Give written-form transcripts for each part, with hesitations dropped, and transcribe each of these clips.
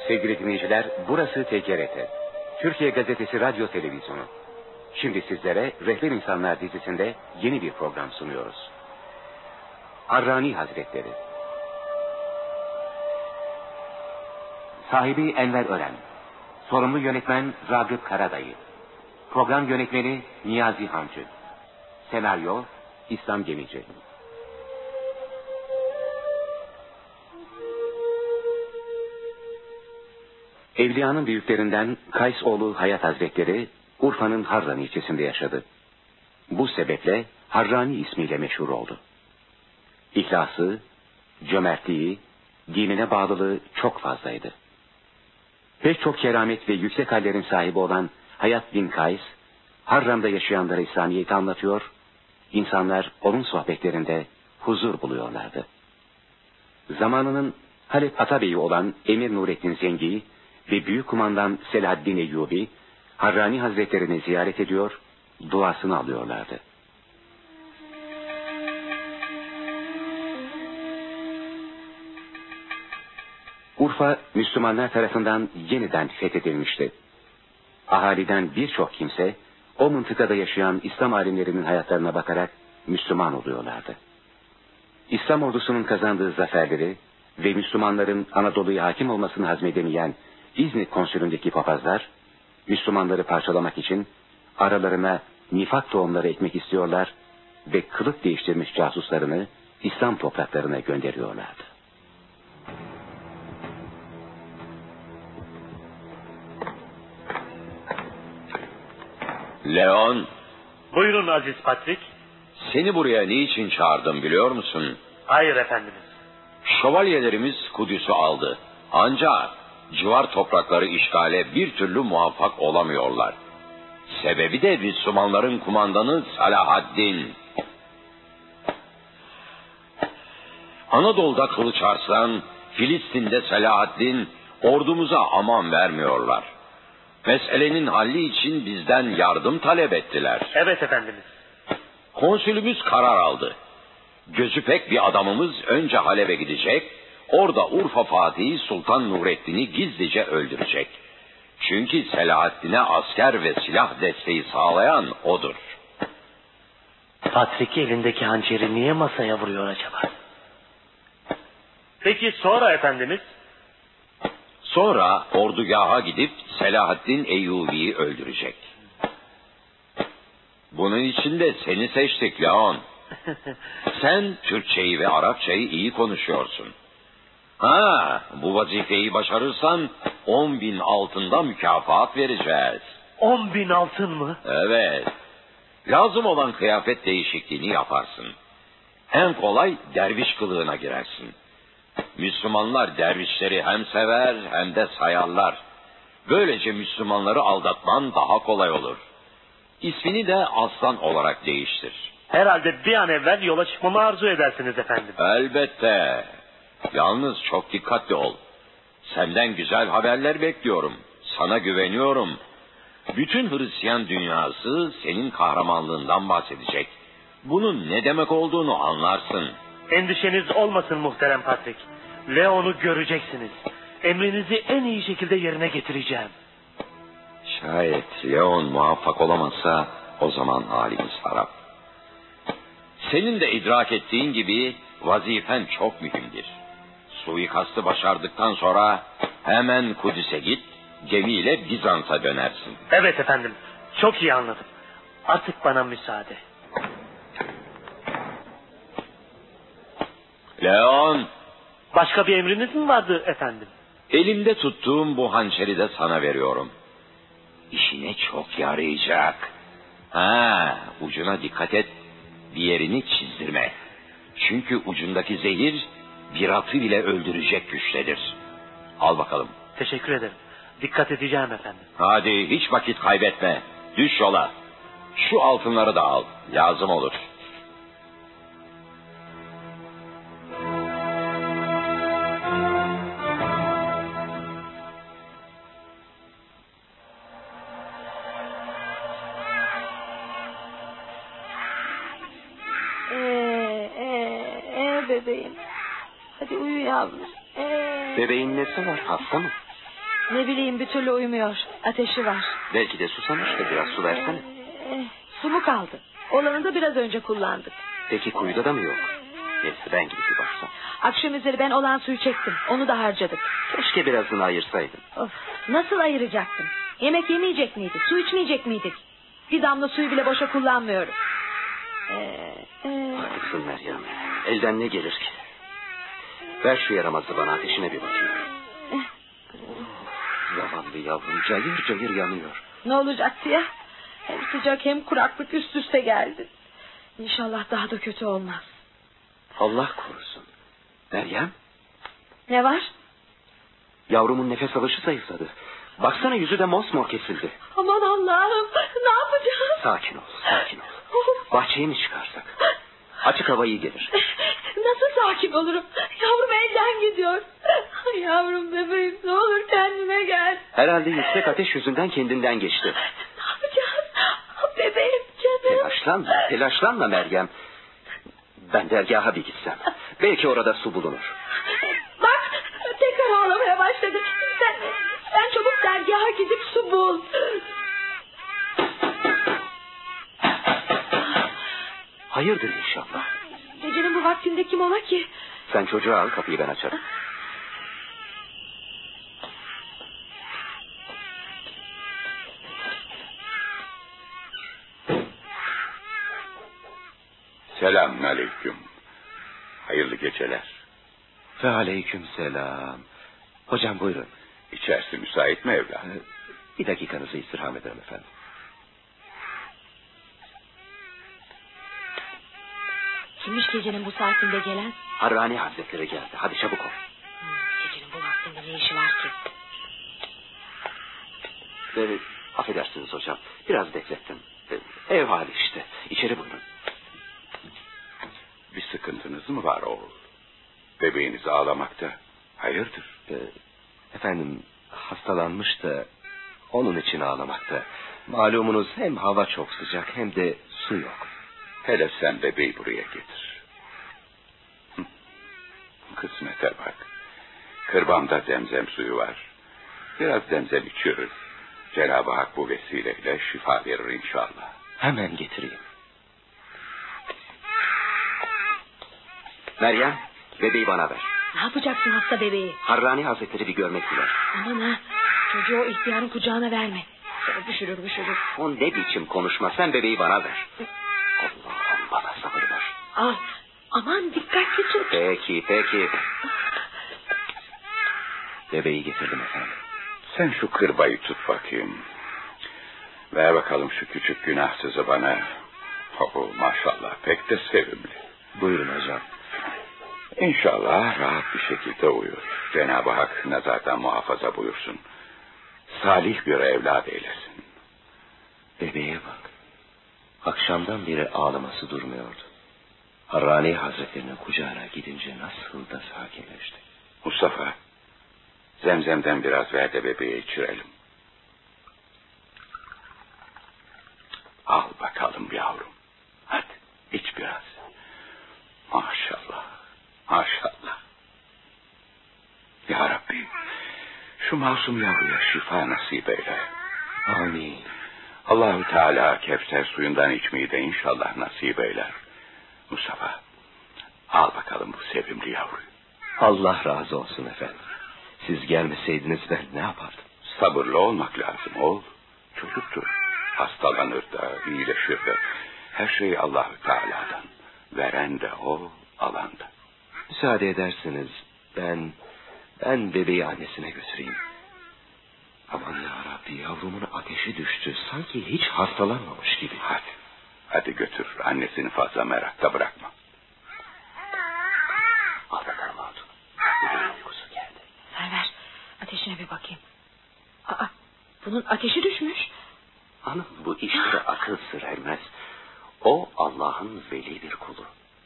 Sevgili dinleyiciler, burası TGRT. Türkiye Gazetesi Radyo Televizyonu. Şimdi sizlere Rehber İnsanlar dizisinde yeni bir program sunuyoruz. Harrani Hazretleri. Sahibi Enver Ören. Sorumlu yönetmen Ragıp Karadayı. Program yönetmeni Niyazi Hancı. Senaryo İslam Gemici. Evliyanın büyüklerinden Kaysoğlu Hayat Hazretleri Urfa'nın Harran ilçesinde yaşadı. Bu sebeple Harrani ismiyle meşhur oldu. İhlası, cömertliği, dinine bağlılığı çok fazlaydı. Pek çok keramet ve yüksek hallerin sahibi olan Hayat bin Kays, Harran'da yaşayanlara İslamiyet'i anlatıyor, insanlar onun sohbetlerinde huzur buluyorlardı. Zamanının Halep Atabeyi olan Emir Nurettin Zengi ve Büyük Kumandan Selahaddin Eyyubi, Harrani Hazretlerini ziyaret ediyor, duasını alıyorlardı. Urfa, Müslümanlar tarafından yeniden fethedilmişti. Ahaliden birçok kimse, o mıntıkada yaşayan İslam alimlerinin hayatlarına bakarak Müslüman oluyorlardı. İslam ordusunun kazandığı zaferleri ve Müslümanların Anadolu'ya hakim olmasını hazmedemeyen İznik konsülündeki papazlar, Müslümanları parçalamak için aralarına nifak tohumları ekmek istiyorlar ve kılık değiştirmiş casuslarını İslam topraklarına gönderiyorlardı. Leon. Buyurun Aziz Patrik. Seni buraya niçin çağırdım biliyor musun? Hayır efendimiz. Şövalyelerimiz Kudüs'ü aldı. Ancak civar toprakları işgale bir türlü muvaffak olamıyorlar. Sebebi de Müslümanların kumandanı Selahaddin. Anadolu'da Kılıç Arslan, Filistin'de Selahaddin ordumuza aman vermiyorlar. Meselenin halli için bizden yardım talep ettiler. Evet efendimiz. Konsülümüz karar aldı. Gözü pek bir adamımız önce Halep'e gidecek, orada Urfa Fatihi Sultan Nurettin'i gizlice öldürecek. Çünkü Selahaddin'e asker ve silah desteği sağlayan odur. Patrik elindeki hançeri niye masaya vuruyor acaba? Peki sonra efendimiz? Sonra ordugaha gidip Selahaddin Eyyubi'yi öldürecek. Bunun için de seni seçtik Leon. Sen Türkçeyi ve Arapçayı iyi konuşuyorsun. Bu vazifeyi başarırsan 10.000 altında mükafat vereceğiz. 10.000 altın mı? Evet. Lazım olan kıyafet değişikliğini yaparsın. En kolay derviş kılığına girersin. Müslümanlar dervişleri hem sever hem de sayarlar. Böylece Müslümanları aldatman daha kolay olur. İsmini de Aslan olarak değiştir. Herhalde bir an evvel yola çıkmamı arzu edersiniz efendim. Elbette. Yalnız çok dikkatli ol. Senden güzel haberler bekliyorum. Sana güveniyorum. Bütün Hristiyan dünyası senin kahramanlığından bahsedecek. Bunun ne demek olduğunu anlarsın. Endişeniz olmasın muhterem Patrik. Leon'u göreceksiniz. Emrinizi en iyi şekilde yerine getireceğim. Şayet Leon muvaffak olamazsa o zaman halimiz harap. Senin de idrak ettiğin gibi vazifen çok mühimdir. Suikastı başardıktan sonra hemen Kudüs'e git, gemiyle Bizans'a dönersin. Evet efendim, çok iyi anladım. Artık bana müsaade. Leon! Başka bir emriniz mi vardı efendim? Elimde tuttuğum bu hançeri de sana veriyorum. İşine çok yarayacak. Ucuna dikkat et, bir yerini çizdirme. Çünkü ucundaki zehir bir atı bile öldürecek güçtedir. Al bakalım. Teşekkür ederim. Dikkat edeceğim efendim. Hadi hiç vakit kaybetme. Düş yola. Şu altınları da al. Lazım olur. Bebeğim. Hadi uyu yavrum. Bebeğin nesi var, hasta mı? Ne bileyim, bir türlü uyumuyor. Ateşi var. Belki de susamıştır, biraz su versene. Su mu kaldı? Olanı da biraz önce kullandık. Peki kuyuda da mı yok? Neyse, ben gidip bir baksam. Akşam üzeri ben olan suyu çektim. Onu da harcadık. Keşke birazını ayırsaydın. Of, nasıl ayıracaktım? Yemek yemeyecek miydik? Su içmeyecek miydik? Bir damla suyu bile boşa kullanmıyorum. Haklısın Meryem. Elden ne gelir ki? Ver şu yaramazı bana, ateşine bir bakayım. Zavallı yavrum cayır cayır yanıyor. Ne olacaktı ya? Hem sıcak hem kuraklık üst üste geldi. İnşallah daha da kötü olmaz. Allah korusun. Meryem? Ne var? Yavrumun nefes alışı zayıfladı. Baksana, yüzü de mosmor kesildi. Aman Allah'ım, ne yapacağız? Sakin ol, sakin ol. Bahçeye mi çıkarsak? Açık hava iyi gelir. Nasıl sakin olurum? Yavrum elden gidiyor. Yavrum bebeğim, ne olur kendine gel. Herhalde yüksek ateş yüzünden kendinden geçti. Ne yapacağız? Bebeğim, canım. Telaşlanma Meryem. Ben dergaha bir gitsem. Belki orada su bulunur. Bak, tekrar ağlamaya başladı. Sen çabuk dergaha gidip su bul. Hayırdır inşallah. Gecenin bu vaktinde kim ola ki? Sen çocuğu al, kapıyı ben açarım. Selamünaleyküm. Hayırlı geceler. Ve aleyküm selam. Hocam buyurun. İçerisi müsait mi evladım? Bir dakikanızı istirham ederim efendim. Kimmiş gecenin bu saatinde gelen? Harrani Hazretleri geldi. Hadi çabuk ol. Gecenin bu vaktinde ne işi var ki? Affedersiniz hocam. Biraz beklettim. Ev hali işte. İçeri buyurun. Bir sıkıntınız mı var oğul? Bebeğiniz ağlamakta. Hayırdır? Efendim hastalanmış da onun için ağlamakta. Malumunuz hem hava çok sıcak hem de su yok. Hele sen bebeği buraya getir. Kısmete bak. Kırbamda zemzem suyu var. Biraz zemzem içiyoruz. Cenab-ı Hak bu vesileyle şifa verir inşallah. Hemen getireyim. Meryem, bebeği bana ver. Ne yapacaksın hasta bebeği? Harrani Hazretleri bir görmek diler. Aman ha, çocuğu o ihtiyarın kucağına verme. Seni düşürür. O ne biçim konuşma, sen bebeği bana ver. Allah'ım bana sabır ver. Al, aman dikkatli tut. Peki. Bebeği getirdim efendim. Sen şu kırbayı tut bakayım. Ver bakalım şu küçük günahsızı bana. Maşallah pek de sevimli. Buyurun hocam. İnşallah rahat bir şekilde uyur. Cenab-ı Hak nazardan muhafaza buyursun. Salih bir evlat eylesin. Bebeğe bak. Akşamdan beri ağlaması durmuyordu. Harrani Hazretlerinin kucağına gidince nasıl da sakinleşti. Mustafa, zemzemden biraz ver de bebeğe içirelim. Al bakalım yavrum. Hadi iç biraz. Maşallah. Ya Rabbi, şu masum yavruya şifa nasip eyle. Amin. Allahu Teala Kevser suyundan içmeyi de inşallah nasip eyler. Mustafa, al bakalım bu sevimli yavruyu. Allah razı olsun efendim. Siz gelmeseydiniz ben ne yapardım? Sabırlı olmak lazım oğul. Çocuktur. Hastalanır da, iyileşir de. Her şey Allahu Teala'dan. Veren de o, alan da. Müsaade ederseniz ben bebeği annesine götüreyim. Aman ya Rabbi, yavrumun ateşi düştü. Sanki hiç hastalanmamış gibi. Hadi götür. Annesini fazla merakta bırakma. Al bakalım hatun. Bebeğin uykusu geldi. Ver. Ateşine bir bakayım. Bunun ateşi düşmüş. Hanım, bu işlere akıl sır ermez. O Allah'ın veli bir kulu.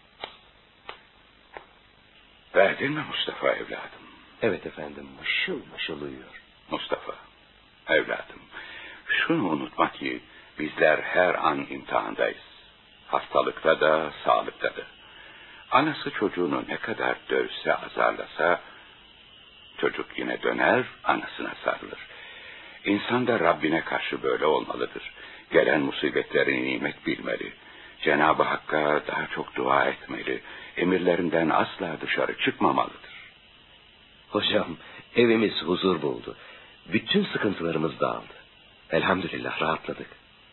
Verdin mi Mustafa evladım? Evet efendim, mışıl mışıl uyuyor. Mustafa, evladım, şunu unutma ki bizler her an imtihandayız. Hastalıkta da, sağlıkta da. Anası çocuğunu ne kadar dövse, azarlasa, Çocuk yine döner, anasına sarılır. İnsan da Rabbine karşı böyle olmalıdır. Gelen musibetleri nimet bilmeli. Cenab-ı Hakk'a daha çok dua etmeli. Emirlerinden asla dışarı çıkmamalıdır. Hocam, evimiz huzur buldu. Bütün sıkıntılarımız dağıldı. Elhamdülillah rahatladık.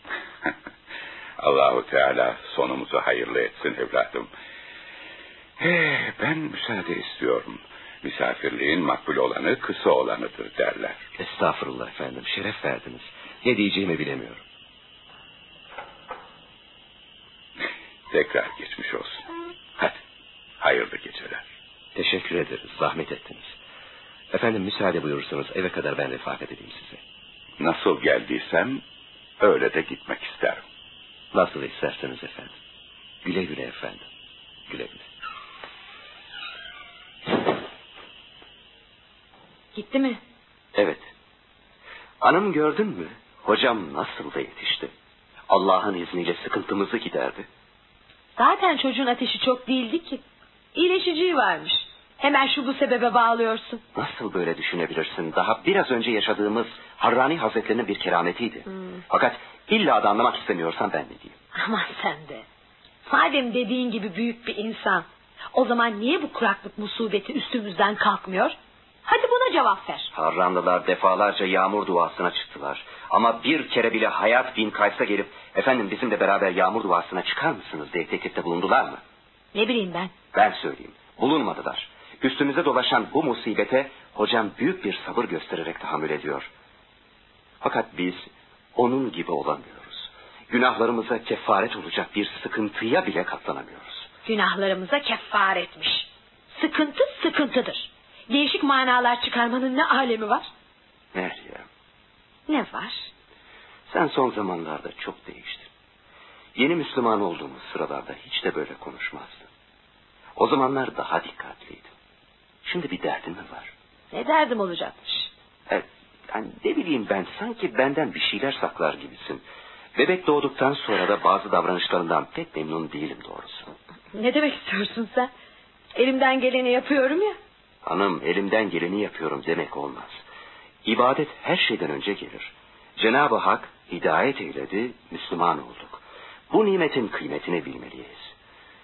Allahu Teala sonumuzu hayırlı etsin evladım. Ben müsaade istiyorum. Misafirliğin makbul olanı kısa olanıdır derler. Estağfurullah efendim, şeref verdiniz. Ne diyeceğimi bilemiyorum. Tekrar geçmiş olsun. Hadi, hayırlı geceler. Teşekkür ederiz, zahmet ettiniz. Efendim müsaade buyurursanız eve kadar ben refakat edeyim size. Nasıl geldiysem öyle de gitmek isterim. Nasıl isterseniz efendim. Güle güle efendim. Güle güle. Gitti mi? Evet. Hanım gördün mü? Hocam nasıl da yetişti. Allah'ın izniyle sıkıntımızı giderdi. Zaten çocuğun ateşi çok değildi ki. İyileşiciği varmış. Hemen şu bu sebebe bağlıyorsun. Nasıl böyle düşünebilirsin? Daha biraz önce yaşadığımız Harrani Hazretlerinin bir kerametiydi. Fakat illa da anlamak istemiyorsan ben ne diyeyim? Aman sen de. Madem dediğin gibi büyük bir insan, o zaman niye bu kuraklık musibeti üstümüzden kalkmıyor? Hadi buna cevap ver. Harranlılar defalarca yağmur duasına çıktılar. Ama bir kere bile Hayat bin Kays'a gelip efendim bizimle beraber yağmur duasına çıkar mısınız diye teklifte bulundular mı? Ne bileyim ben. Ben söyleyeyim. Bulunmadılar. Üstümüze dolaşan bu musibete hocam büyük bir sabır göstererek tahammül ediyor. Fakat biz onun gibi olamıyoruz. Günahlarımıza kefaret olacak bir sıkıntıya bile katlanamıyoruz. Günahlarımıza kefaretmiş. Sıkıntı sıkıntıdır. Değişik manalar çıkarmanın ne alemi var? Meryem. Ne var? Sen son zamanlarda çok değiştin. Yeni Müslüman olduğumuz sıralarda hiç de böyle konuşmazdın. O zamanlar daha dikkatliydin. Şimdi bir derdin mi var? Ne derdim olacakmış? Yani ne bileyim ben, sanki benden bir şeyler saklar gibisin. Bebek doğduktan sonra da bazı davranışlarından pek memnun değilim doğrusu. Ne demek istiyorsun sen? Elimden geleni yapıyorum ya. Hanım, elimden geleni yapıyorum demek olmaz. İbadet her şeyden önce gelir. Cenab-ı Hak hidayet eyledi, Müslüman olduk. Bu nimetin kıymetini bilmeliyiz.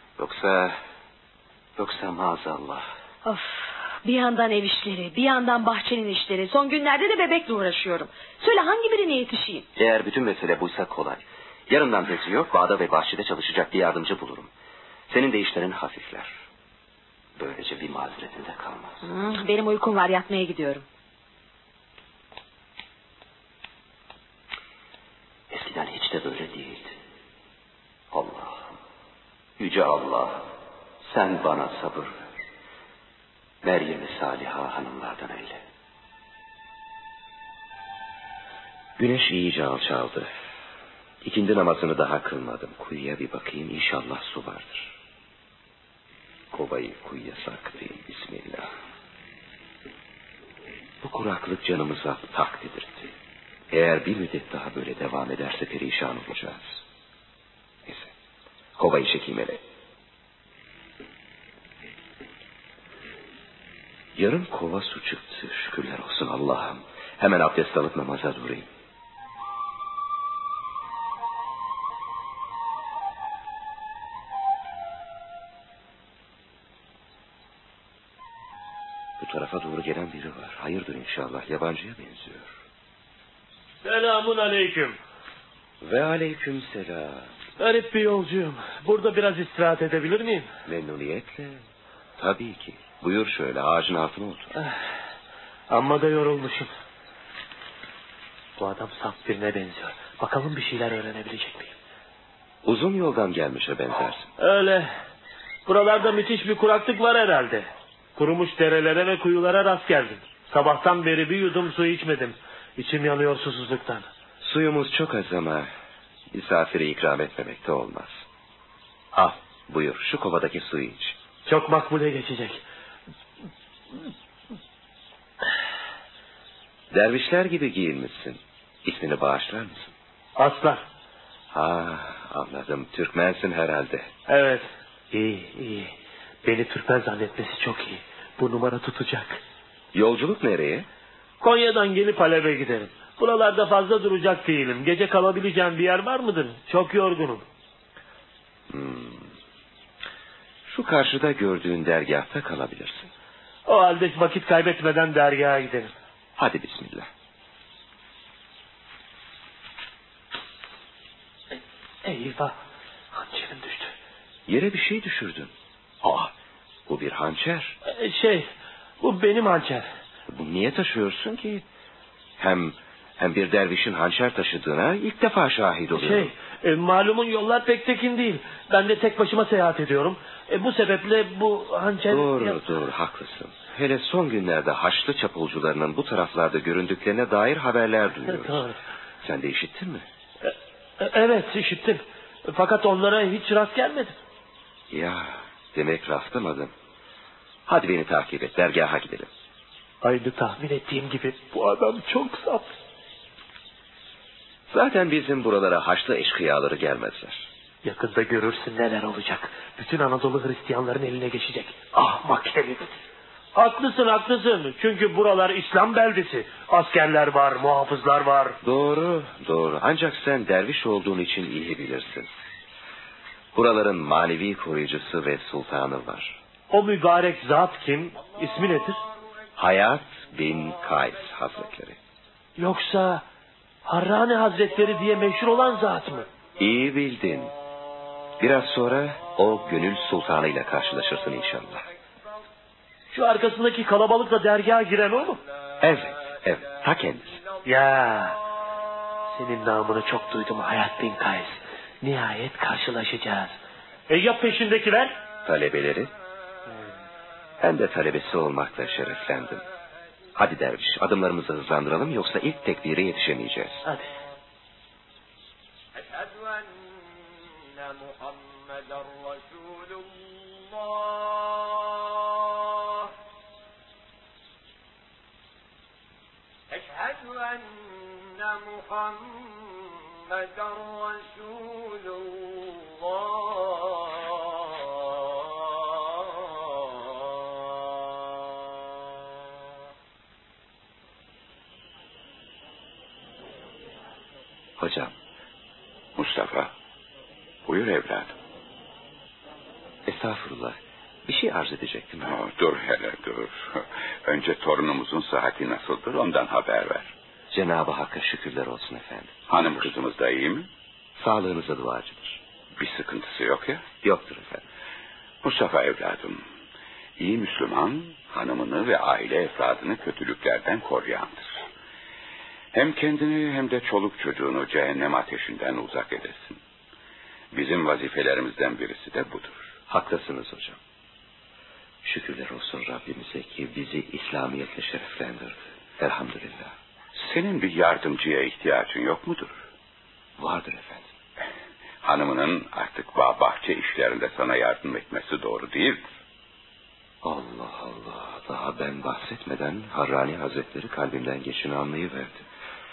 Yoksa maazallah. Of, bir yandan ev işleri, bir yandan bahçenin işleri. Son günlerde de bebekle uğraşıyorum. Söyle hangi birine yetişeyim? Eğer bütün mesele buysa kolay. Yarından tezi yok, bağda ve bahçede çalışacak bir yardımcı bulurum. Senin de işlerin hafifler. Böylece bir mazeretin de kalmaz. Benim uykum var, yatmaya gidiyorum. Eskiden hiç de böyle değildi. Allah, yüce Allah, sen bana sabır ver. Meryem-i Saliha hanımlardan eyle. Güneş iyice alçaldı. İkindi namazını daha kılmadım. Kuyuya bir bakayım, inşallah su vardır. Kovayı kuyuya sarkıtayım, bismillah. Bu kuraklık canımıza tak dedirtti. Eğer bir müddet daha böyle devam ederse perişan olacağız. Neyse, kovayı çekeyim hele. Yarım kova su çıktı, şükürler olsun Allah'ım. Hemen abdest alıp namaza durayım. Bu tarafa doğru gelen biri var. Hayırdır inşallah, yabancıya benziyor. Selamun aleyküm. Ve aleyküm selam. Garip bir yolcuyum. Burada biraz istirahat edebilir miyim? Memnuniyetle. Tabii ki. Buyur şöyle, ağacın altına otur. Amma da yorulmuşum. Bu adam saf birine benziyor. Bakalım bir şeyler öğrenebilecek miyim? Uzun yoldan gelmişe benzersin. Öyle. Buralarda müthiş bir kuraklık var herhalde. Kurumuş derelere ve kuyulara rast geldim. Sabahtan beri bir yudum su içmedim. İçim yanıyor susuzluktan. Suyumuz çok az ama misafire ikram etmemek de olmaz. Al, buyur, şu kovadaki suyu iç. Çok makbule geçecek. Dervişler gibi giyinmişsin. İsmini bağışlar mısın? Aslan. Anladım, Türkmensin herhalde. Evet. İyi. Beni Türkmen zannetmesi çok iyi. Bu numara tutacak. Yolculuk nereye? Konya'dan gelip Halep'e giderim. Buralarda fazla duracak değilim. Gece kalabileceğim bir yer var mıdır? Çok yorgunum. Şu karşıda gördüğün dergahta kalabilirsin. O halde vakit kaybetmeden dergaha gidelim. Hadi bismillah. Eyvah. Hançerim düştü. Yere bir şey düşürdün. Bu bir hançer. Bu benim hançer. Bu niye taşıyorsun ki? Hem bir dervişin hançer taşıdığına ilk defa şahit oluyorum. Malumun yollar pek tekin değil. Ben de tek başıma seyahat ediyorum. Bu sebeple bu hançer... Doğru, haklısın. Hele son günlerde Haçlı çapulcularının bu taraflarda göründüklerine dair haberler duyuyoruz. Doğru. Sen de işittin mi? Evet, işittim. Fakat onlara hiç rast gelmedim. Ya, demek rastlamadım. Hadi beni takip et, dergaha gidelim. Aynı tahmin ettiğim gibi bu adam çok saf. Zaten bizim buralara Haçlı eşkıyaları gelmezler. Yakında görürsün neler olacak. Bütün Anadolu Hristiyanların eline geçecek. Ahmak herif. Haklısın. Çünkü buralar İslam beldesi. Askerler var, muhafızlar var. Doğru. Ancak sen derviş olduğun için iyi bilirsin. Buraların manevi koruyucusu ve sultanı var. O mübarek zat kim? İsmi nedir? Hayat bin Kays Hazretleri. Yoksa Harrani Hazretleri diye meşhur olan zat mı? İyi bildin. Biraz sonra o gönül sultanıyla karşılaşırsın inşallah. Şu arkasındaki kalabalıkla dergaha giren o mu? Evet, ta kendisi. Ya, senin namını çok duydum Hayat bin Kays. Nihayet karşılaşacağız. Ya peşindekiler? Talebeleri. Ben de talebesi olmakla şereflendim. Hadi derviş, adımlarımızı hızlandıralım yoksa ilk tekbire yetişemeyeceğiz. Hadi. Hocam. Mustafa, buyur evladım. Estağfurullah. Bir şey arz edecektim. Dur. Önce torunumuzun sıhhati nasıldır ondan haber ver. Cenab-ı Hakk'a şükürler olsun efendim. Hanım kızımız da iyi mi? Sağlığınıza duacıdır. Bir sıkıntısı yok ya? Yoktur efendim. Mustafa evladım, iyi Müslüman hanımını ve aile efradını kötülüklerden koruyandır. Hem kendini hem de çoluk çocuğunu cehennem ateşinden uzak edesin. Bizim vazifelerimizden birisi de budur. Haklısınız hocam. Şükürler olsun Rabbimize ki bizi İslamiyetle şereflendirdi. Elhamdülillah. Senin bir yardımcıya ihtiyacın yok mudur? Vardır efendim. Hanımının artık bağ bahçe işlerinde sana yardım etmesi doğru değildir. Allah. Daha ben bahsetmeden Harrani Hazretleri kalbimden geçini anlayıverdi.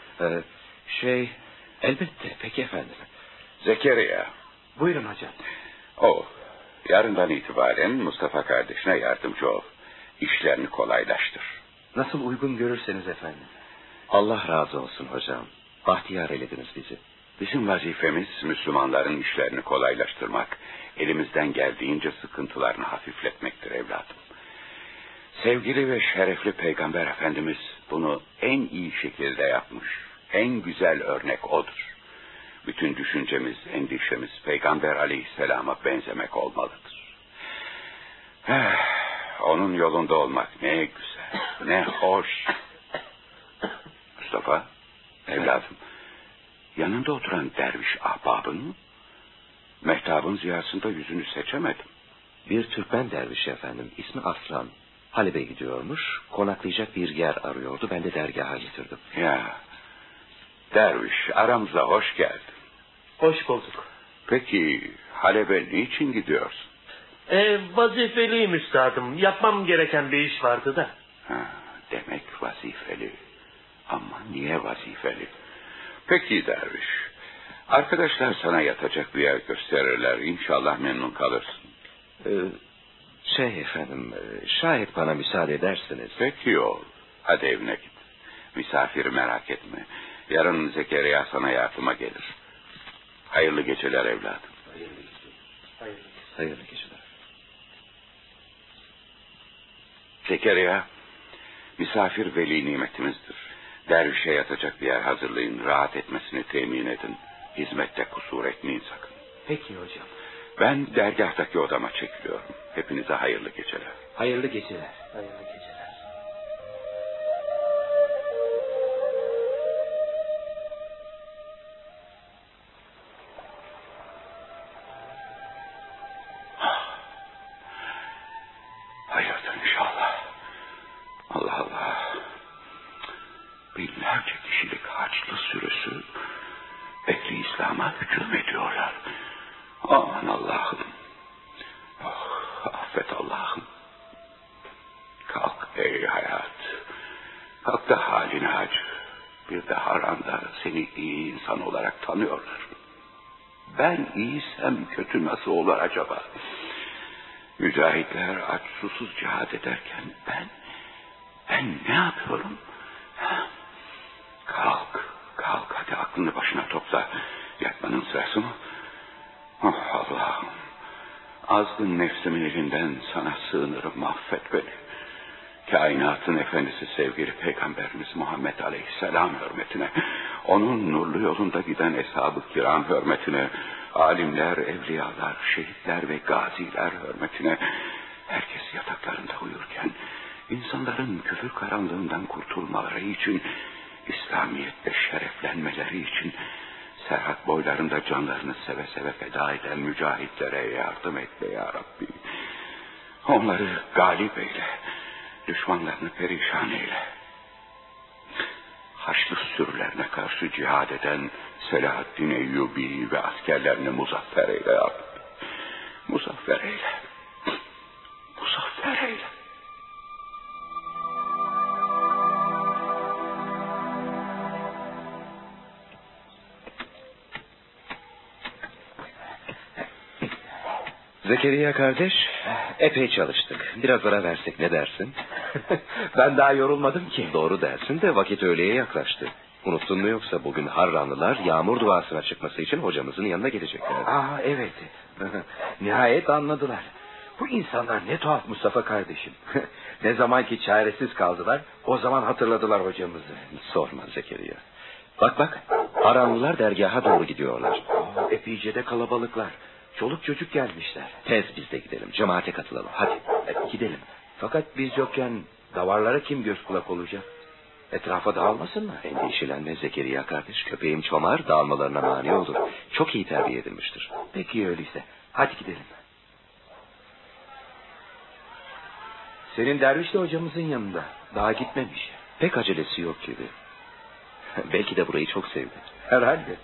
Elbette, peki efendim. Zekeriya. Buyurun hocam. Yarından itibaren Mustafa kardeşine yardımcı ol. İşlerini kolaylaştır. Nasıl uygun görürseniz efendim. Allah razı olsun hocam. Bahtiyar eylediniz bizi. Bizim vazifemiz Müslümanların işlerini kolaylaştırmak, elimizden geldiğince sıkıntılarını hafifletmektir evladım. Sevgili ve şerefli Peygamber Efendimiz bunu en iyi şekilde yapmış. En güzel örnek odur. Bütün düşüncemiz, endişemiz Peygamber Aleyhisselam'a benzemek olmalıdır. Onun yolunda olmak ne güzel, ne hoş. Mustafa, evladım, yanında oturan derviş ahbabın, mehtabın ziyasında yüzünü seçemedim. Bir Türkmen derviş efendim, ismi Aslan. Halep'e gidiyormuş, konaklayacak bir yer arıyordu, ben de dergaha getirdim. Ya, derviş aramıza hoş geldin. Hoş bulduk. Peki Halep'e niçin gidiyorsun? Vazifeliyim üstadım. Yapmam gereken bir iş vardı da. Demek vazifeli. Ama niye vazifeli? Peki derviş. Arkadaşlar sana yatacak bir yer gösterirler. İnşallah memnun kalırsın. Efendim, şayet bana müsaade edersiniz. Peki oğul. Hadi evine git. Misafiri merak etme. Yarın Zekeriya sana yardıma gelir. Hayırlı geceler evladım. Hayırlı geceler. Zekeriya, misafir veli nimetimizdir. Dervişe yatacak bir yer hazırlayın. Rahat etmesini temin edin. Hizmette kusur etmeyin sakın. Peki hocam. Ben dergahtaki odama çekiliyorum. Hepinize hayırlı geceler. Hayırlı geceler. Hayırlı geceler. Hayırdır inşallah. Allah Allah. Binlerce kişilik Haçlı sürüsü ehli İslam'a hücum ediyorlar. Aman Allah'ım. Oh, affet Allah'ım. Kalk ey hayat. Kalk da haline acı. Bir de haranda seni iyi insan olarak tanıyorlar. Ben iyiysem kötü nasıl olur acaba? Mücahitler aç susuz cihad ederken ben ne yapıyorum? Kalk hadi aklını başına topla. Yatmanın sırası mı? Oh Allah'ım. Azgın nefsimin elinden sana sığınırım, affet beni. Kainatın efendisi sevgili Peygamberimiz Muhammed Aleyhisselam hürmetine, onun nurlu yolunda giden eshab-ı kiram hürmetine, alimler, evliyalar, şehitler ve gaziler hürmetine, herkes yataklarında uyurken insanların küfür karanlığından kurtulmaları için, İslamiyet'te şereflenmeleri için serhat boylarında canlarını seve seve feda eden mücahitlere yardım et be ya Rabbi. Onları galip eyle, düşmanlarını perişan eyle. Haçlı sürülerine karşı cihad eden Selahaddin Eyyubi ve askerlerini muzaffer eyle ya Rabbi. Muzaffer eyle. Muzaffer eyle. Zekeriya kardeş, epey çalıştık. Biraz ara versek ne dersin? Ben daha yorulmadım ki. Doğru dersin de vakit öğleye yaklaştı. Unuttun mu yoksa bugün Harranlılar yağmur duasına çıkması için hocamızın yanına gelecekler. Evet. Nihayet anladılar. Bu insanlar ne tuhaf Mustafa kardeşim. Ne zaman ki çaresiz kaldılar, o zaman hatırladılar hocamızı. Sorma Zekeriya. Bak, Harranlılar dergaha doğru gidiyorlar. Epeyce de kalabalıklar. Çoluk çocuk gelmişler. Tez biz de gidelim, cemaate katılalım, hadi. Gidelim. Fakat biz yokken davarlara kim göz kulak olacak? Etrafa dağılmasınlar. Endişelenme Zekeriya kardeş, köpeğim Çomar dağılmalarına mani olur. Çok iyi terbiye edilmiştir. Peki öyleyse, hadi gidelim. Senin derviş de hocamızın yanında. Daha gitmemiş. Pek acelesi yok gibi. Belki de burayı çok sevdi. Herhalde.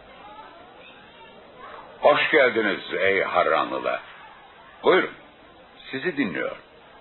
Hoş geldiniz ey Harranlılar. Buyurun, sizi dinliyorum.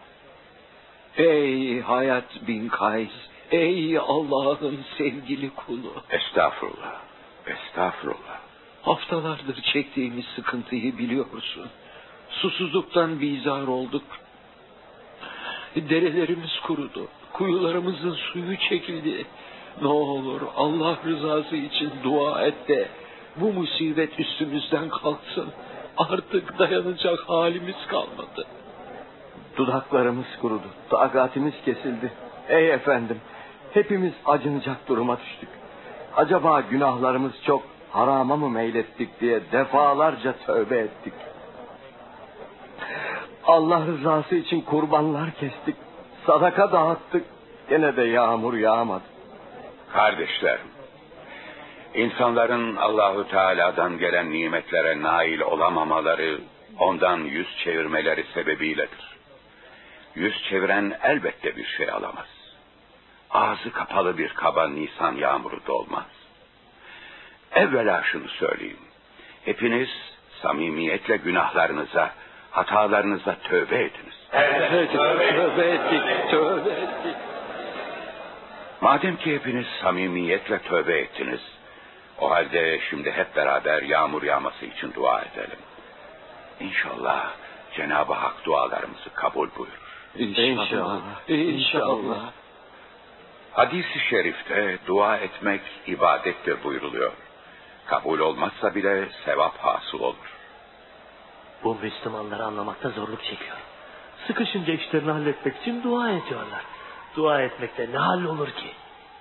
Ey Hayat bin Kays, ey Allah'ın sevgili kulu. Estağfurullah, estağfurullah. Haftalardır çektiğimiz sıkıntıyı biliyorsun. Susuzluktan bizar olduk. Derelerimiz kurudu, kuyularımızın suyu çekildi. Ne olur Allah rızası için dua et de bu musibet üstümüzden kalksın. Artık dayanacak halimiz kalmadı. Dudaklarımız kurudu, takatimiz kesildi. Ey efendim, hepimiz acınacak duruma düştük. Acaba günahlarımız çok, harama mı meylettik diye defalarca tövbe ettik. Allah rızası için kurbanlar kestik, sadaka dağıttık, gene de yağmur yağmadı. Kardeşlerim, insanların Allahu Teala'dan gelen nimetlere nail olamamaları, ondan yüz çevirmeleri sebebiyledir. Yüz çeviren elbette bir şey alamaz. Ağzı kapalı bir kaba Nisan yağmuru dolmaz. Evvela şunu söyleyeyim. Hepiniz samimiyetle günahlarınıza, hatalarınıza tövbe ediniz. Evet, tövbe ettik. Madem ki hepiniz samimiyetle tövbe ettiniz, o halde şimdi hep beraber yağmur yağması için dua edelim. İnşallah Cenab-ı Hak dualarımızı kabul buyurur. İnşallah. İnşallah. Hadis-i şerifte dua etmek ibadettir buyuruluyor. Kabul olmazsa bile sevap hasıl olur. Bu Müslümanları anlamakta zorluk çekiyor. Sıkışınca işlerini halletmek için dua ediyorlar. Dua etmekte ne hal olur ki?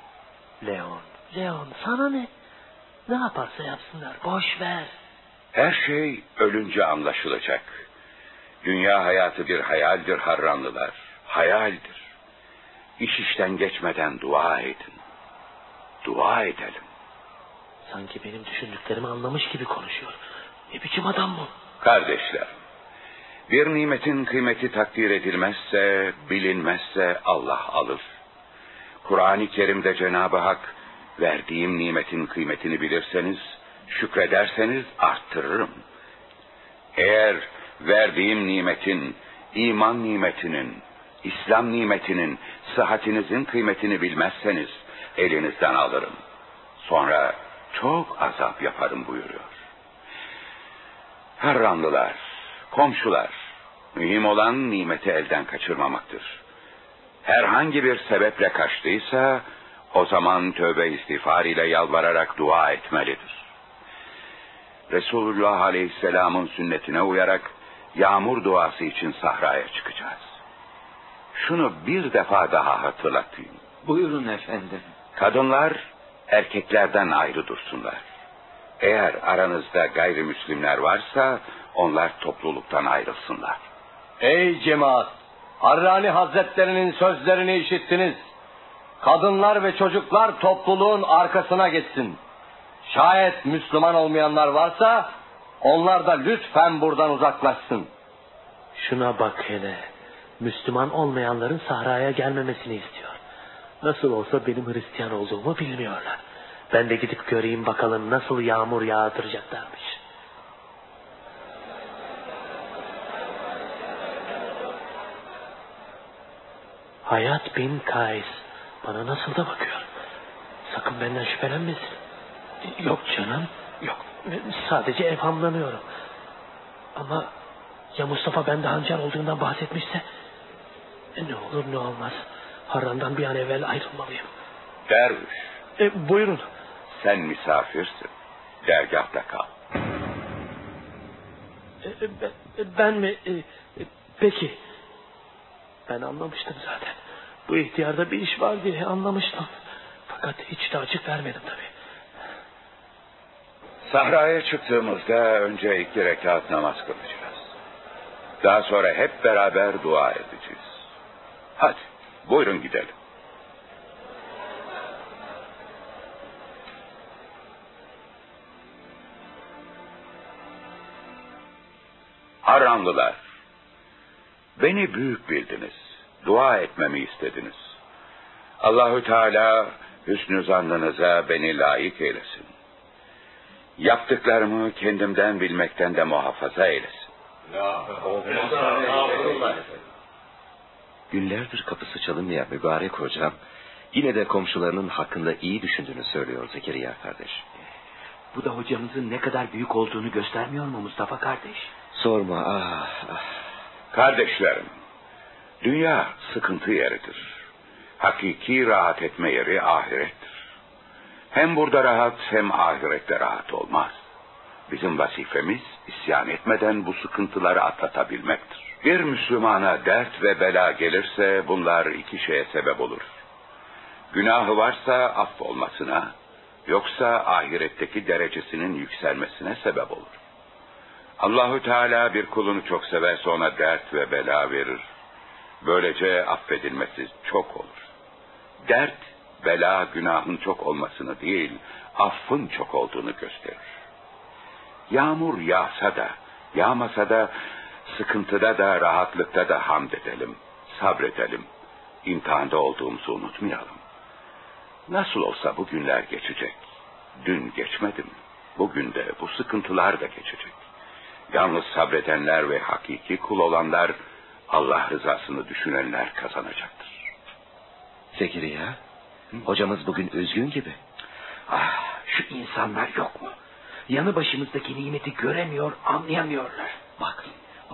Leon sana ne? Ne yaparsa yapsınlar, boş ver. Her şey ölünce anlaşılacak. Dünya hayatı bir hayaldir Harranlılar. Hayaldir. İş işten geçmeden dua edin. Dua edelim. Sanki benim düşündüklerimi anlamış gibi konuşuyor. Ne biçim adam bu? Kardeşler, bir nimetin kıymeti takdir edilmezse, bilinmezse Allah alır. Kur'an-ı Kerim'de Cenab-ı Hak, verdiğim nimetin kıymetini bilirseniz, şükrederseniz arttırırım. Eğer verdiğim nimetin, iman nimetinin, İslam nimetinin, sıhhatinizin kıymetini bilmezseniz, elinizden alırım. Sonra çok azap yaparım buyuruyor. Harranlılar, komşular, mühim olan nimeti elden kaçırmamaktır. Herhangi bir sebeple kaçtıysa, o zaman tövbe istiğfar ile yalvararak dua etmelidir. Resulullah Aleyhisselam'ın sünnetine uyarak yağmur duası için sahraya çıkacağız. Şunu bir defa daha hatırlatayım. Buyurun efendim. Kadınlar erkeklerden ayrı dursunlar. Eğer aranızda gayrimüslimler varsa onlar topluluktan ayrılsınlar. Ey cemaat! Harrani Hazretlerinin sözlerini işittiniz. Kadınlar ve çocuklar topluluğun arkasına geçsin. Şayet Müslüman olmayanlar varsa onlar da lütfen buradan uzaklaşsın. Şuna bak hele. Müslüman olmayanların sahraya gelmemesini istiyor. Nasıl olsa benim Hristiyan olduğumu bilmiyorlar. Ben de gidip göreyim bakalım nasıl yağmur yağdıracaklarmış. Hayat bin Kays bana nasıl da bakıyor. Sakın benden şüphelenmesin. Yok canım, yok. Sadece evhamlanıyorum. Ama ya Mustafa bende hançer olduğundan bahsetmişse? Ne olur ne olmaz. Harran'dan bir an evvel ayrılmalıyım. Derviş. Buyurun. Sen misafirsin. Dergahta kal. Ben mi? Peki. Ben anlamıştım zaten. Bu ihtiyarda bir iş var diye anlamıştım. Fakat hiç de açık vermedim tabii. Sahraya çıktığımızda önce 2 rekat namaz kılacağız. Daha sonra hep beraber dua edeceğiz. Hadi buyurun gidelim. Harranlılar, beni büyük bildiniz. Dua etmemi istediniz. Allahü Teala hüsnü zannınıza beni layık eylesin. Yaptıklarımı kendimden bilmekten de muhafaza eylesin. Günlerdir kapısı çalınmayan mübarek hocam yine de komşularının hakkında iyi düşündüğünü söylüyor Zekeriya kardeş. Bu da hocamızın ne kadar büyük olduğunu göstermiyor mu Mustafa kardeş? Sorma Kardeşlerim, dünya sıkıntı yeridir. Hakiki rahat etme yeri ahirettir. Hem burada rahat hem ahirette rahat olmaz. Bizim vazifemiz isyan etmeden bu sıkıntıları atlatabilmektir. Bir Müslümana dert ve bela gelirse bunlar 2 şeye sebep olur. Günahı varsa affolmasına, yoksa ahiretteki derecesinin yükselmesine sebep olur. Allahü Teala bir kulunu çok severse ona dert ve bela verir. Böylece affedilmesi çok olur. Dert, bela günahın çok olmasını değil, affın çok olduğunu gösterir. Yağmur yağsa da, yağmasa da, sıkıntıda da, rahatlıkta da hamd edelim, sabredelim. İmtihanda olduğumuzu unutmayalım. Nasıl olsa bu günler geçecek. Dün geçmedi mi? Bugün de bu sıkıntılar da geçecek. Yalnız sabredenler ve hakiki kul olanlar, Allah rızasını düşünenler kazanacaktır. Zekeriya, hocamız bugün üzgün gibi. Şu insanlar yok mu? Yanı başımızdaki nimeti göremiyor, anlayamıyorlar. Bak hocam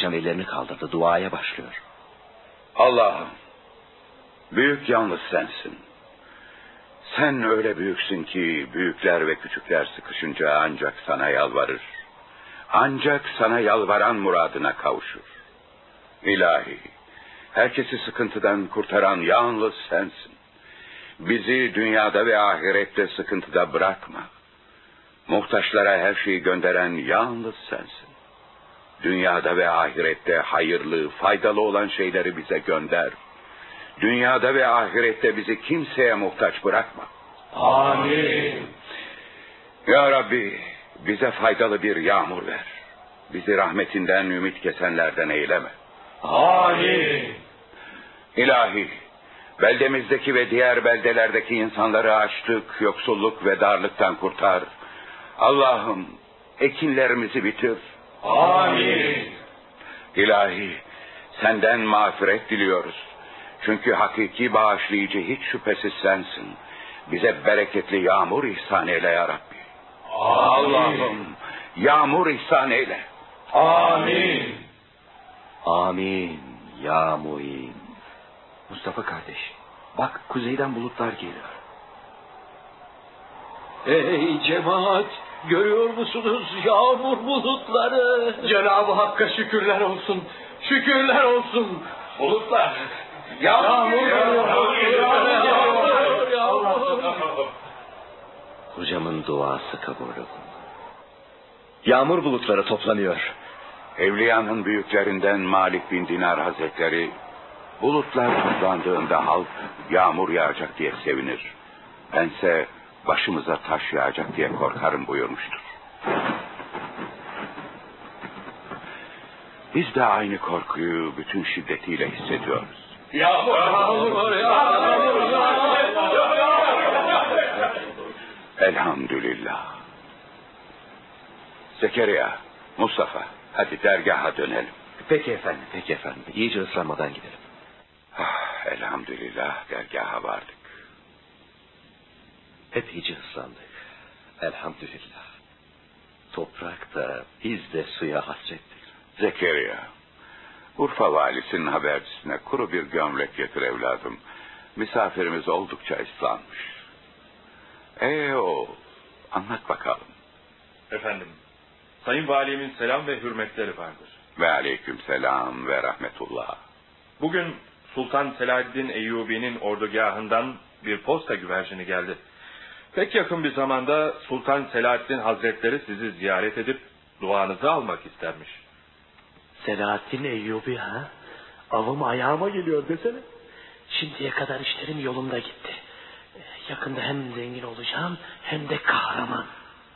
Paşam ellerini kaldırdı. Duaya başlıyor. Allah'ım, büyük yalnız sensin. Sen öyle büyüksün ki büyükler ve küçükler sıkışınca ancak sana yalvarır. Ancak sana yalvaran muradına kavuşur. İlahi, herkesi sıkıntıdan kurtaran yalnız sensin. Bizi dünyada ve ahirette sıkıntıda bırakma. Muhtaçlara her şeyi gönderen yalnız sensin. Dünyada ve ahirette hayırlı, faydalı olan şeyleri bize gönder. Dünyada ve ahirette bizi kimseye muhtaç bırakma. Amin. Ya Rabbi, bize faydalı bir yağmur ver. Bizi rahmetinden ümit kesenlerden eyleme. Amin. İlahi, beldemizdeki ve diğer beldelerdeki insanları açlık, yoksulluk ve darlıktan kurtar. Allah'ım, ekinlerimizi bitir. Amin. İlahi, senden mağfiret diliyoruz. Çünkü hakiki bağışlayıcı hiç şüphesiz sensin. Bize bereketli yağmur ihsan eyle ya Rabbi. Allah'ım, yağmur ihsan eyle. Amin. Amin ya muin. Mustafa kardeş, bak kuzeyden bulutlar geliyor. Ey cemaat, görüyor musunuz yağmur bulutları? Cenab-ı Hakk'a şükürler olsun. Şükürler olsun. Bulutlar. Yağmur. Hocamın duası kabul olundu. Yağmur bulutları toplanıyor. Evliyanın büyüklerinden Malik bin Dinar Hazretleri, bulutlar toplandığında halk yağmur yağacak diye sevinir. Bense başımıza taş yağacak diye korkarım buyurmuştur. Biz de aynı korkuyu bütün şiddetiyle hissediyoruz. Elhamdülillah. Zekeriya, Mustafa, hadi dergaha dönelim. Peki efendim, peki efendim. İyice ıslanmadan gidelim. Elhamdülillah dergaha vardık. Hep iyice ıslandık. Elhamdülillah. Toprak da biz de suya hasrettik. Zekeriya, Urfa valisinin habercisine kuru bir gömlek getir evladım. Misafirimiz oldukça ıslanmış. Anlat bakalım. Efendim, Sayın Valimin selam ve hürmetleri vardır. Ve aleyküm selam ve rahmetullah. Bugün Sultan Selahaddin Eyyubi'nin ordugahından bir posta güvercini geldi. Pek yakın bir zamanda Sultan Selahaddin Hazretleri sizi ziyaret edip duanızı almak istermiş. Selahaddin Eyyubi ha? Avım ayağıma geliyor desene. Şimdiye kadar işlerim yolunda gitti. Yakında hem zengin olacağım hem de kahraman.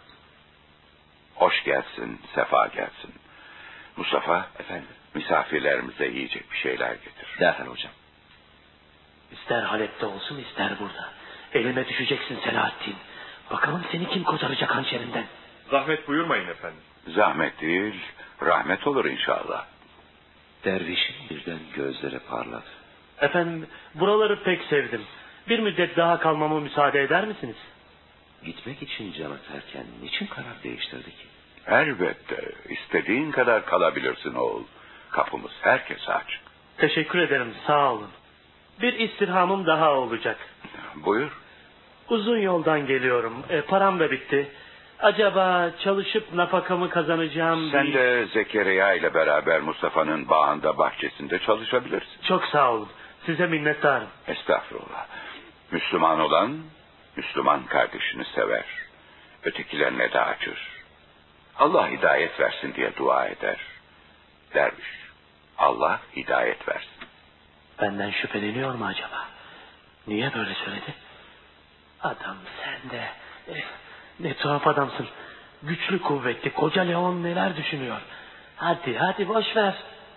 Hoş gelsin, sefa gelsin. Mustafa, efendim, misafirlerimize yiyecek bir şeyler getir. Derhal hocam. İster Halep'te olsun ister burada. Elime düşeceksin Selahaddin. Bakalım seni kim kurtaracak hançerinden? Zahmet buyurmayın efendim. Zahmet değil, rahmet olur inşallah. Dervişin birden gözleri parladı. Efendim, buraları pek sevdim. Bir müddet daha kalmama müsaade eder misiniz? Gitmek için can atarken niçin karar değiştirdi ki? Elbette, istediğin kadar kalabilirsin oğul. Kapımız herkese açık. Teşekkür ederim, sağ olun. Bir istirhamım daha olacak. Buyur. Uzun yoldan geliyorum. Param da bitti. Acaba çalışıp nafakamı kazanacağım... Sen de Zekeriya ile beraber Mustafa'nın bağında, bahçesinde çalışabilirsin. Çok sağ olun. Size minnettarım. Estağfurullah. Müslüman olan, Müslüman kardeşini sever. Ötekilerine de acır. Allah hidayet versin diye dua eder. Derviş, Allah hidayet versin. Benden şüpheleniyor mu acaba? Niye böyle söyledi? Adam sen de... Ne tuhaf adamsın. Güçlü kuvvetli koca Leon neler düşünüyor. Hadi boş ver.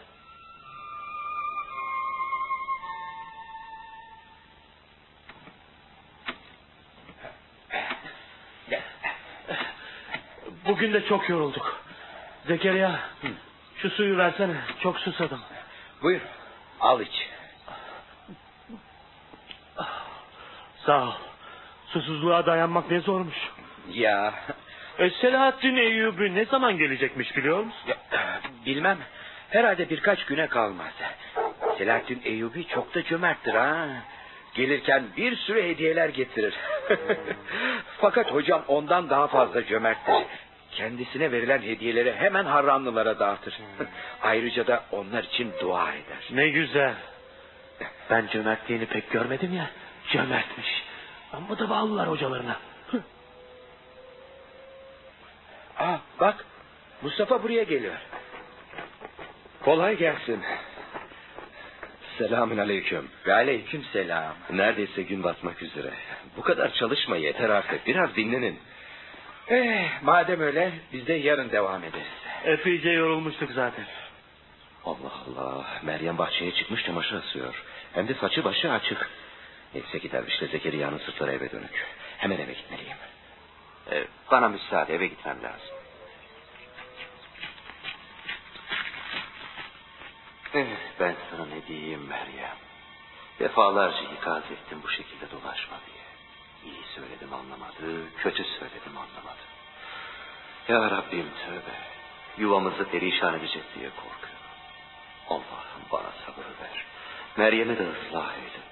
Bugün de çok yorulduk. Zekeriya, şu suyu versene. Çok susadım. Buyur, al iç. Sağ ol. Susuzluğa dayanmak ne zormuş. Ya. Selahaddin Eyyubi ne zaman gelecekmiş biliyor musun? Bilmem. Herhalde birkaç güne kalmaz. Selahattin Eyyubi çok da cömerttir ha. Gelirken bir sürü hediyeler getirir. Fakat hocam ondan daha fazla cömerttir. Kendisine verilen hediyeleri hemen Harranlılara dağıtır. Ayrıca da onlar için dua eder. Ne güzel. Ben cömertliğini pek görmedim ya. Cömertmiş. Ama da bağlılar hocalarına. Bak, Mustafa buraya geliyor. Kolay gelsin. Selamün aleyküm. Ve aleyküm selam. Neredeyse gün batmak üzere. Bu kadar çalışma yeter artık. Biraz dinlenin. Madem öyle biz de yarın devam ederiz. Epeyce yorulmuştuk zaten. Allah Allah. Meryem bahçeye çıkmış çamaşır asıyor. Hem de saçı başı açık. Neyse ki dervişle Zekeriya'nın sırtları eve dönük. Hemen eve gitmeliyim. Bana müsaade, eve gitmem lazım. Ben sana ne diyeyim Meryem. Defalarca ikaz ettim bu şekilde dolaşma diye. İyi söyledim anlamadı, kötü söyledim anlamadı. Ya Rabbim tövbe. Yuvamızı perişan edecek diye korkuyorum. Allah'ım bana sabır ver. Meryem'i de ıslah eyle.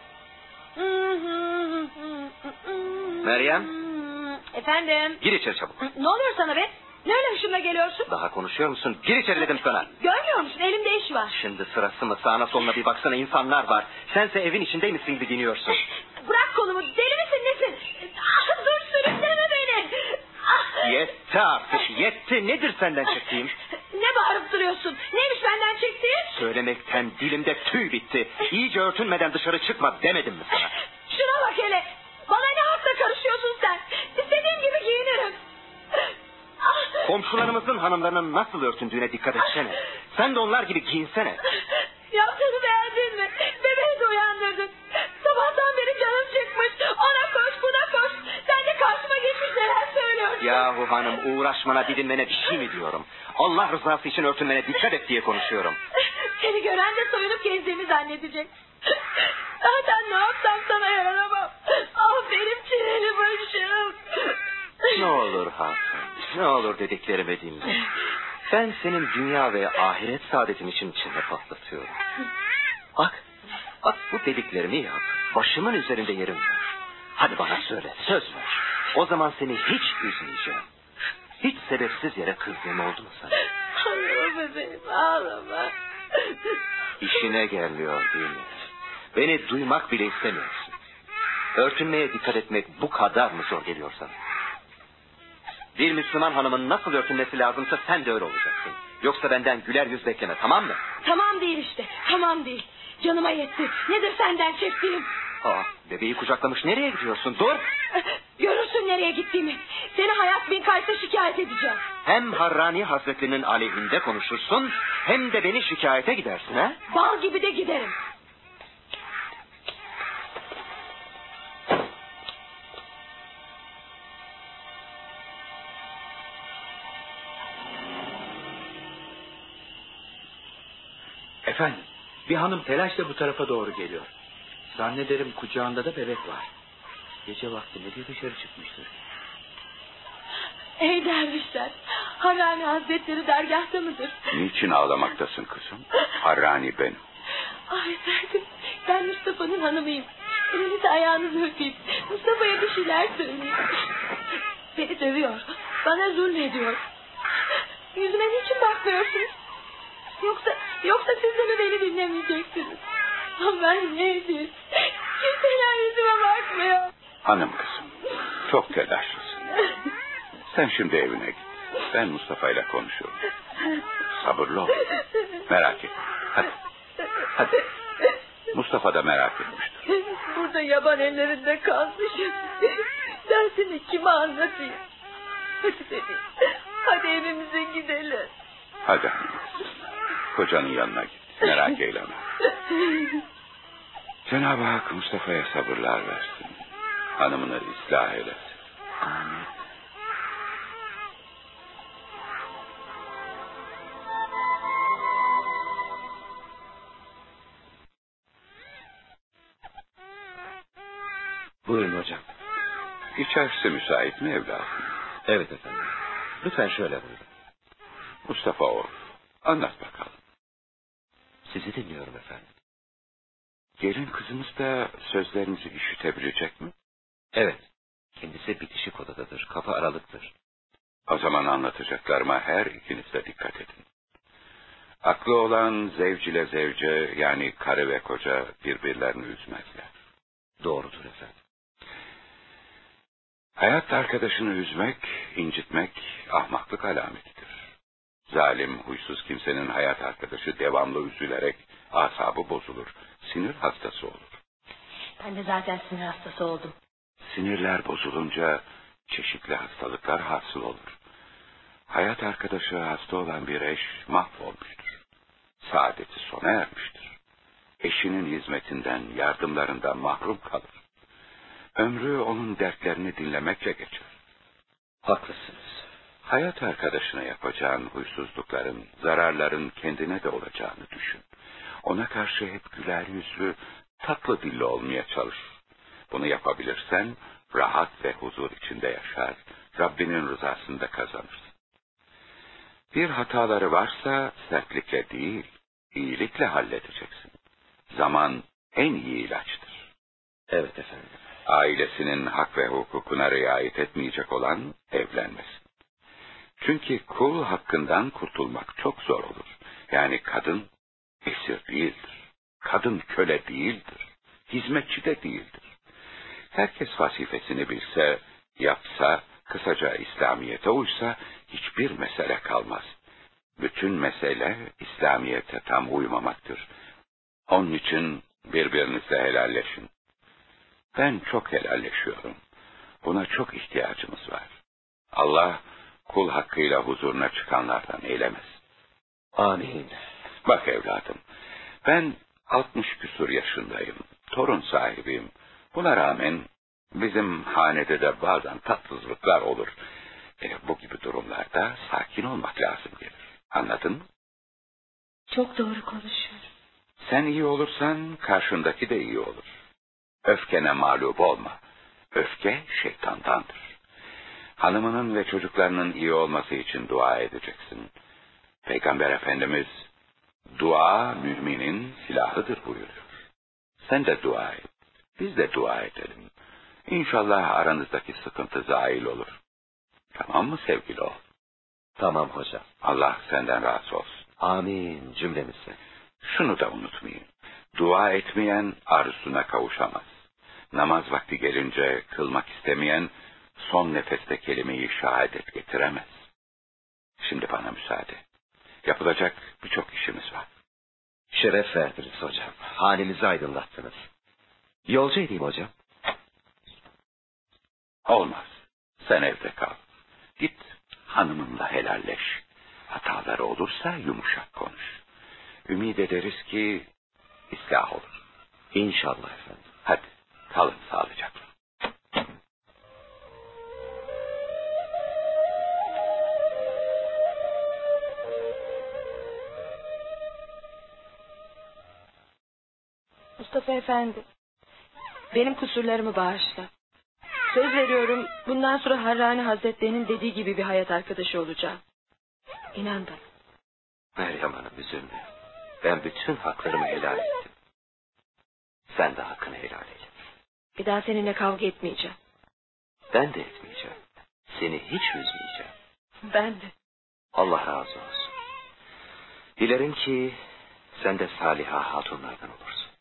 Meryem. Efendim? Gir içeri çabuk. Ne oluyor sana be? Ne öyle hışımla geliyorsun? Daha konuşuyor musun? Gir içeri dedim sana. Görmüyor musun? Elimde iş var. Şimdi sırası mı? Sağına soluna bir baksana, insanlar var. Sense evin içindeymişsin gibi giyiniyorsun. Bırak kolumu. Deli misin nesin? Dur, sürükleme beni. Yetti artık, yetti. Nedir senden çektiğim? Ne bağırıp duruyorsun? Neymiş benden çektiğin? Söylemekten dilimde tüy bitti. İyice örtünmeden dışarı çıkma demedim mi sana? Şuna bak hele. Bana ne hakla karışıyorsun sen? İstediğim gibi giyinirim. Komşularımızın hanımlarının nasıl örtündüğüne dikkat etsene. Sen de onlar gibi giyinsene. Yaptığını beğendin mi? Bebeği de uyandırdın. Sabahtan beri canım çıkmış. Ona koş, buna koş. Sen de karşıma geçmiş neler söylüyorsun? Yahu hanım, uğraşmana, didinmene bir şey mi diyorum? Allah rızası için örtünmene dikkat et diye konuşuyorum. Seni gören de soyunup gezdiğimi zannedecek. Zaten ne yapsam sana yaranamam. Benim çileli başım. Ne olur Hakan, ne olur dediklerimi dinle. Ben senin dünya ve ahiret saadetin için içinde patlatıyorum. Bak bu dediklerimi yap. Başımın üzerinde yerim var. Hadi bana söyle, söz ver. O zaman seni hiç üzmeyeceğim. Hiç sebepsiz yere kızdığım oldu mu sana? Ağlama bebeğim, ağlama. İşine gelmiyor değil mi? Beni duymak bile istemiyorsun. Örtünmeye dikkat etmek bu kadar mı zor geliyor sana? Bir Müslüman hanımın nasıl örtünmesi lazımsa sen de öyle olacaksın. Yoksa benden güler yüz bekleme, tamam mı? Tamam değil işte, tamam değil. Canıma yetti. Nedir senden çektiğim? Bebeği kucaklamış, nereye gidiyorsun? Dur! Görürsün nereye gittiğimi. Seni Hayat bin Kays'a şikayet edeceğim. Hem Harrani Hazretlerinin aleyhinde konuşursun, hem de beni şikayete gidersin ha? Bal gibi de giderim. Efendim, bir hanım telaşla bu tarafa doğru geliyor. Zannederim kucağında da bebek var. Gece vakti ne diye dışarı çıkmıştır? Ey dervişler, Harrani Hazretleri dergahta mıdır? Niçin ağlamaktasın kızım? Harrani benim. Efendim, ben Mustafa'nın hanımıyım. Elinizi ayağınızı öpeyim. Mustafa'ya bir şeyler söyleyin. Beni dövüyor, bana zulmediyor. Yüzüme niçin bakmıyorsunuz? Yoksa siz de mi beni dinlemeyeceksiniz? Ben ne edeyim? Kimseler yüzüme bakmıyor. Hanım kızım, çok telaşlısın. Sen şimdi evine git. Ben Mustafa ile konuşurum. Sabırlı ol. Merak etme. Hadi. Mustafa da merak etmiştir. Burada yaban ellerinde kalmışım. Dersini kime anlatayım? Hadi bebeğim. Hadi evimize gidelim. Hadi hanım. Kocanın yanına git. Merak eyleme. Cenab-ı Hak Mustafa'ya sabırlar versin. Hanımını ıslah eylesin. Amin. Buyurun hocam. İçerisi müsait mi evladım? Evet efendim. Lütfen şöyle buyurun. Mustafa oğul, anlat bakalım. Sizi dinliyorum efendim. Gelin kızımız da sözlerimizi işitebilecek mi? Evet. Kendisi bitişik odadadır. Kapı aralıktır. O zaman anlatacaklarıma her ikiniz de dikkat edin. Aklı olan zevc ile zevce, yani karı ve koca birbirlerini üzmezler. Doğrudur efendim. Hayat arkadaşını üzmek, incitmek ahmaklık alametidir. Zalim, huysuz kimsenin hayat arkadaşı devamlı üzülerek asabı bozulur, sinir hastası olur. Ben de zaten sinir hastası oldum. Sinirler bozulunca çeşitli hastalıklar hasıl olur. Hayat arkadaşı hasta olan bir eş mahvolmuştur. Saadeti sona ermiştir. Eşinin hizmetinden, yardımlarından mahrum kalır. Ömrü onun dertlerini dinlemekle geçer. Haklısınız. Hayat arkadaşına yapacağın huysuzlukların, zararların kendine de olacağını düşün. Ona karşı hep güler yüzlü, tatlı dilli olmaya çalış. Bunu yapabilirsen rahat ve huzur içinde yaşar, Rabbinin rızasını da kazanırsın. Bir hataları varsa sertlikle değil, iyilikle halledeceksin. Zaman en iyi ilaçtır. Evet efendim. Ailesinin hak ve hukukuna riayet etmeyecek olan evlenmesin. Çünkü kul hakkından kurtulmak çok zor olur. Yani kadın esir değildir. Kadın köle değildir. Hizmetçi de değildir. Herkes vazifesini bilse, yapsa, kısaca İslamiyet'e uysa hiçbir mesele kalmaz. Bütün mesele İslamiyet'e tam uymamaktır. Onun için birbirinizle helalleşin. Ben çok helalleşiyorum. Buna çok ihtiyacımız var. Allah kul hakkıyla huzuruna çıkanlardan eylemez. Amin. Bak evladım, ben 60 küsur yaşındayım. Torun sahibiyim. Buna rağmen bizim hanede de bazen tatsızlıklar olur. Bu gibi durumlarda sakin olmak lazım gelir. Anladın mı? Çok doğru konuşuyorum. Sen iyi olursan karşındaki de iyi olur. Öfkene mağlup olma. Öfke şeytandandır. Hanımının ve çocuklarının iyi olması için dua edeceksin. Peygamber Efendimiz, dua müminin silahıdır buyuruyor. Sen de dua et. Biz de dua edelim. İnşallah aranızdaki sıkıntı zail olur. Tamam mı sevgili oğul? Tamam hocam. Allah senden razı olsun. Amin cümlemizden. Şunu da unutmayın. Dua etmeyen arzusuna kavuşamaz. Namaz vakti gelince kılmak istemeyen son nefeste kelime-i şehadet getiremez. Şimdi bana müsaade. Yapılacak birçok işimiz var. Şeref verdiniz hocam. Halimizi aydınlattınız. Yolcu edeyim hocam. Olmaz. Sen evde kal. Git hanımınla helalleş. Hataları olursa yumuşak konuş. Ümid ederiz ki ıslah olur. İnşallah efendim. Hadi kalın sağlıcakla. Mustafa Efendi, benim kusurlarımı bağışla. Söz veriyorum, bundan sonra Harrani Hazretleri'nin dediği gibi bir hayat arkadaşı olacağım. İnan bana. Meryem Hanım üzülme. Ben bütün haklarımı helal ettim. Sen de hakkını helal et. Bir daha seninle kavga etmeyeceğim. Ben de etmeyeceğim. Seni hiç üzmeyeceğim. Ben de. Allah razı olsun. Dilerim ki sen de Saliha hatunlardan olursun.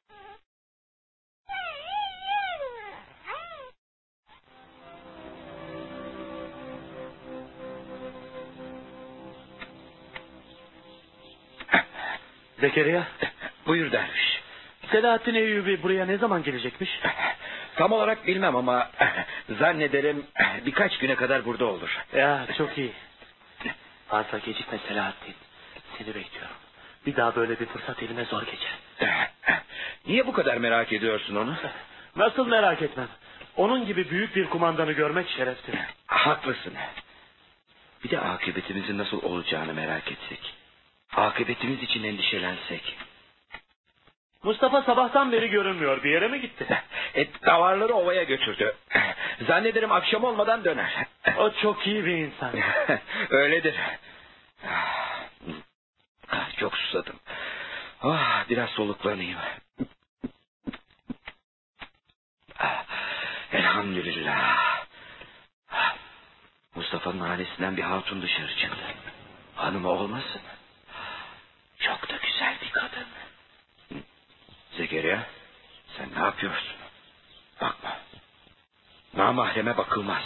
Zekeriya, Buyur derviş. Selahattin Eyyubi buraya ne zaman gelecekmiş? Tam olarak bilmem ama zannederim birkaç güne kadar burada olur. Ya çok iyi. Fazla gecikme Selahattin. Seni bekliyorum. Bir daha böyle bir fırsat elime zor geçer. Niye bu kadar merak ediyorsun onu? Nasıl merak etmem. Onun gibi büyük bir kumandanı görmek şereftir. Haklısın. Bir de akıbetimizin nasıl olacağını merak etsek. Akıbetimiz için endişelensek. Mustafa sabahtan beri görünmüyor. Bir yere mi gitti? Davarları ovaya götürdü. Zannederim akşam olmadan döner. O çok iyi bir insan. Öyledir. Çok susadım. biraz soluklanayım. Elhamdülillah. Mustafa'nın ailesinden bir hatun dışarı çıktı. Hanımı olmasın? Çok da güzel bir kadın. Zekeriya, sen ne yapıyorsun? Bakma. Namahreme bakılmaz.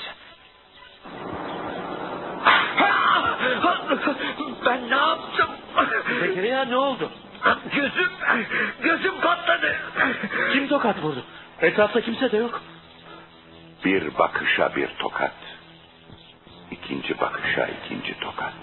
Ben ne yaptım? Zekeriya ne oldu? Gözüm patladı. Kim tokat vurdu? Etrafta kimse de yok. Bir bakışa bir tokat. İkinci bakışa ikinci tokat.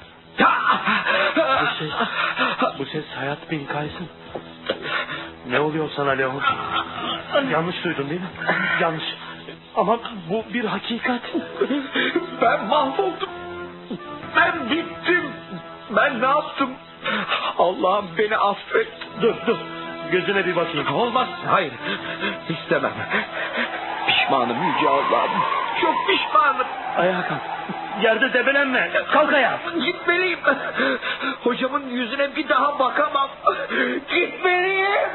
Bu ses Hayat bin Kays'ın. Ne oluyor sana Leon? Yanlış duydun değil mi? Yanlış. Ama bu bir hakikat. Ben mahvoldum. Ben bittim. Ben ne yaptım? Allah'ım beni affet. Dur. Gözüne bir bakayım. Olmaz. Hayır. İstemem. Pişmanım Yüce Allah'ım. Çok pişmanım. Ayağa kalk. Yerde debelenme. Kalk ayağa. Gitmeliyim. Hocamın yüzüne bir daha bakamam. Gitmeliyim.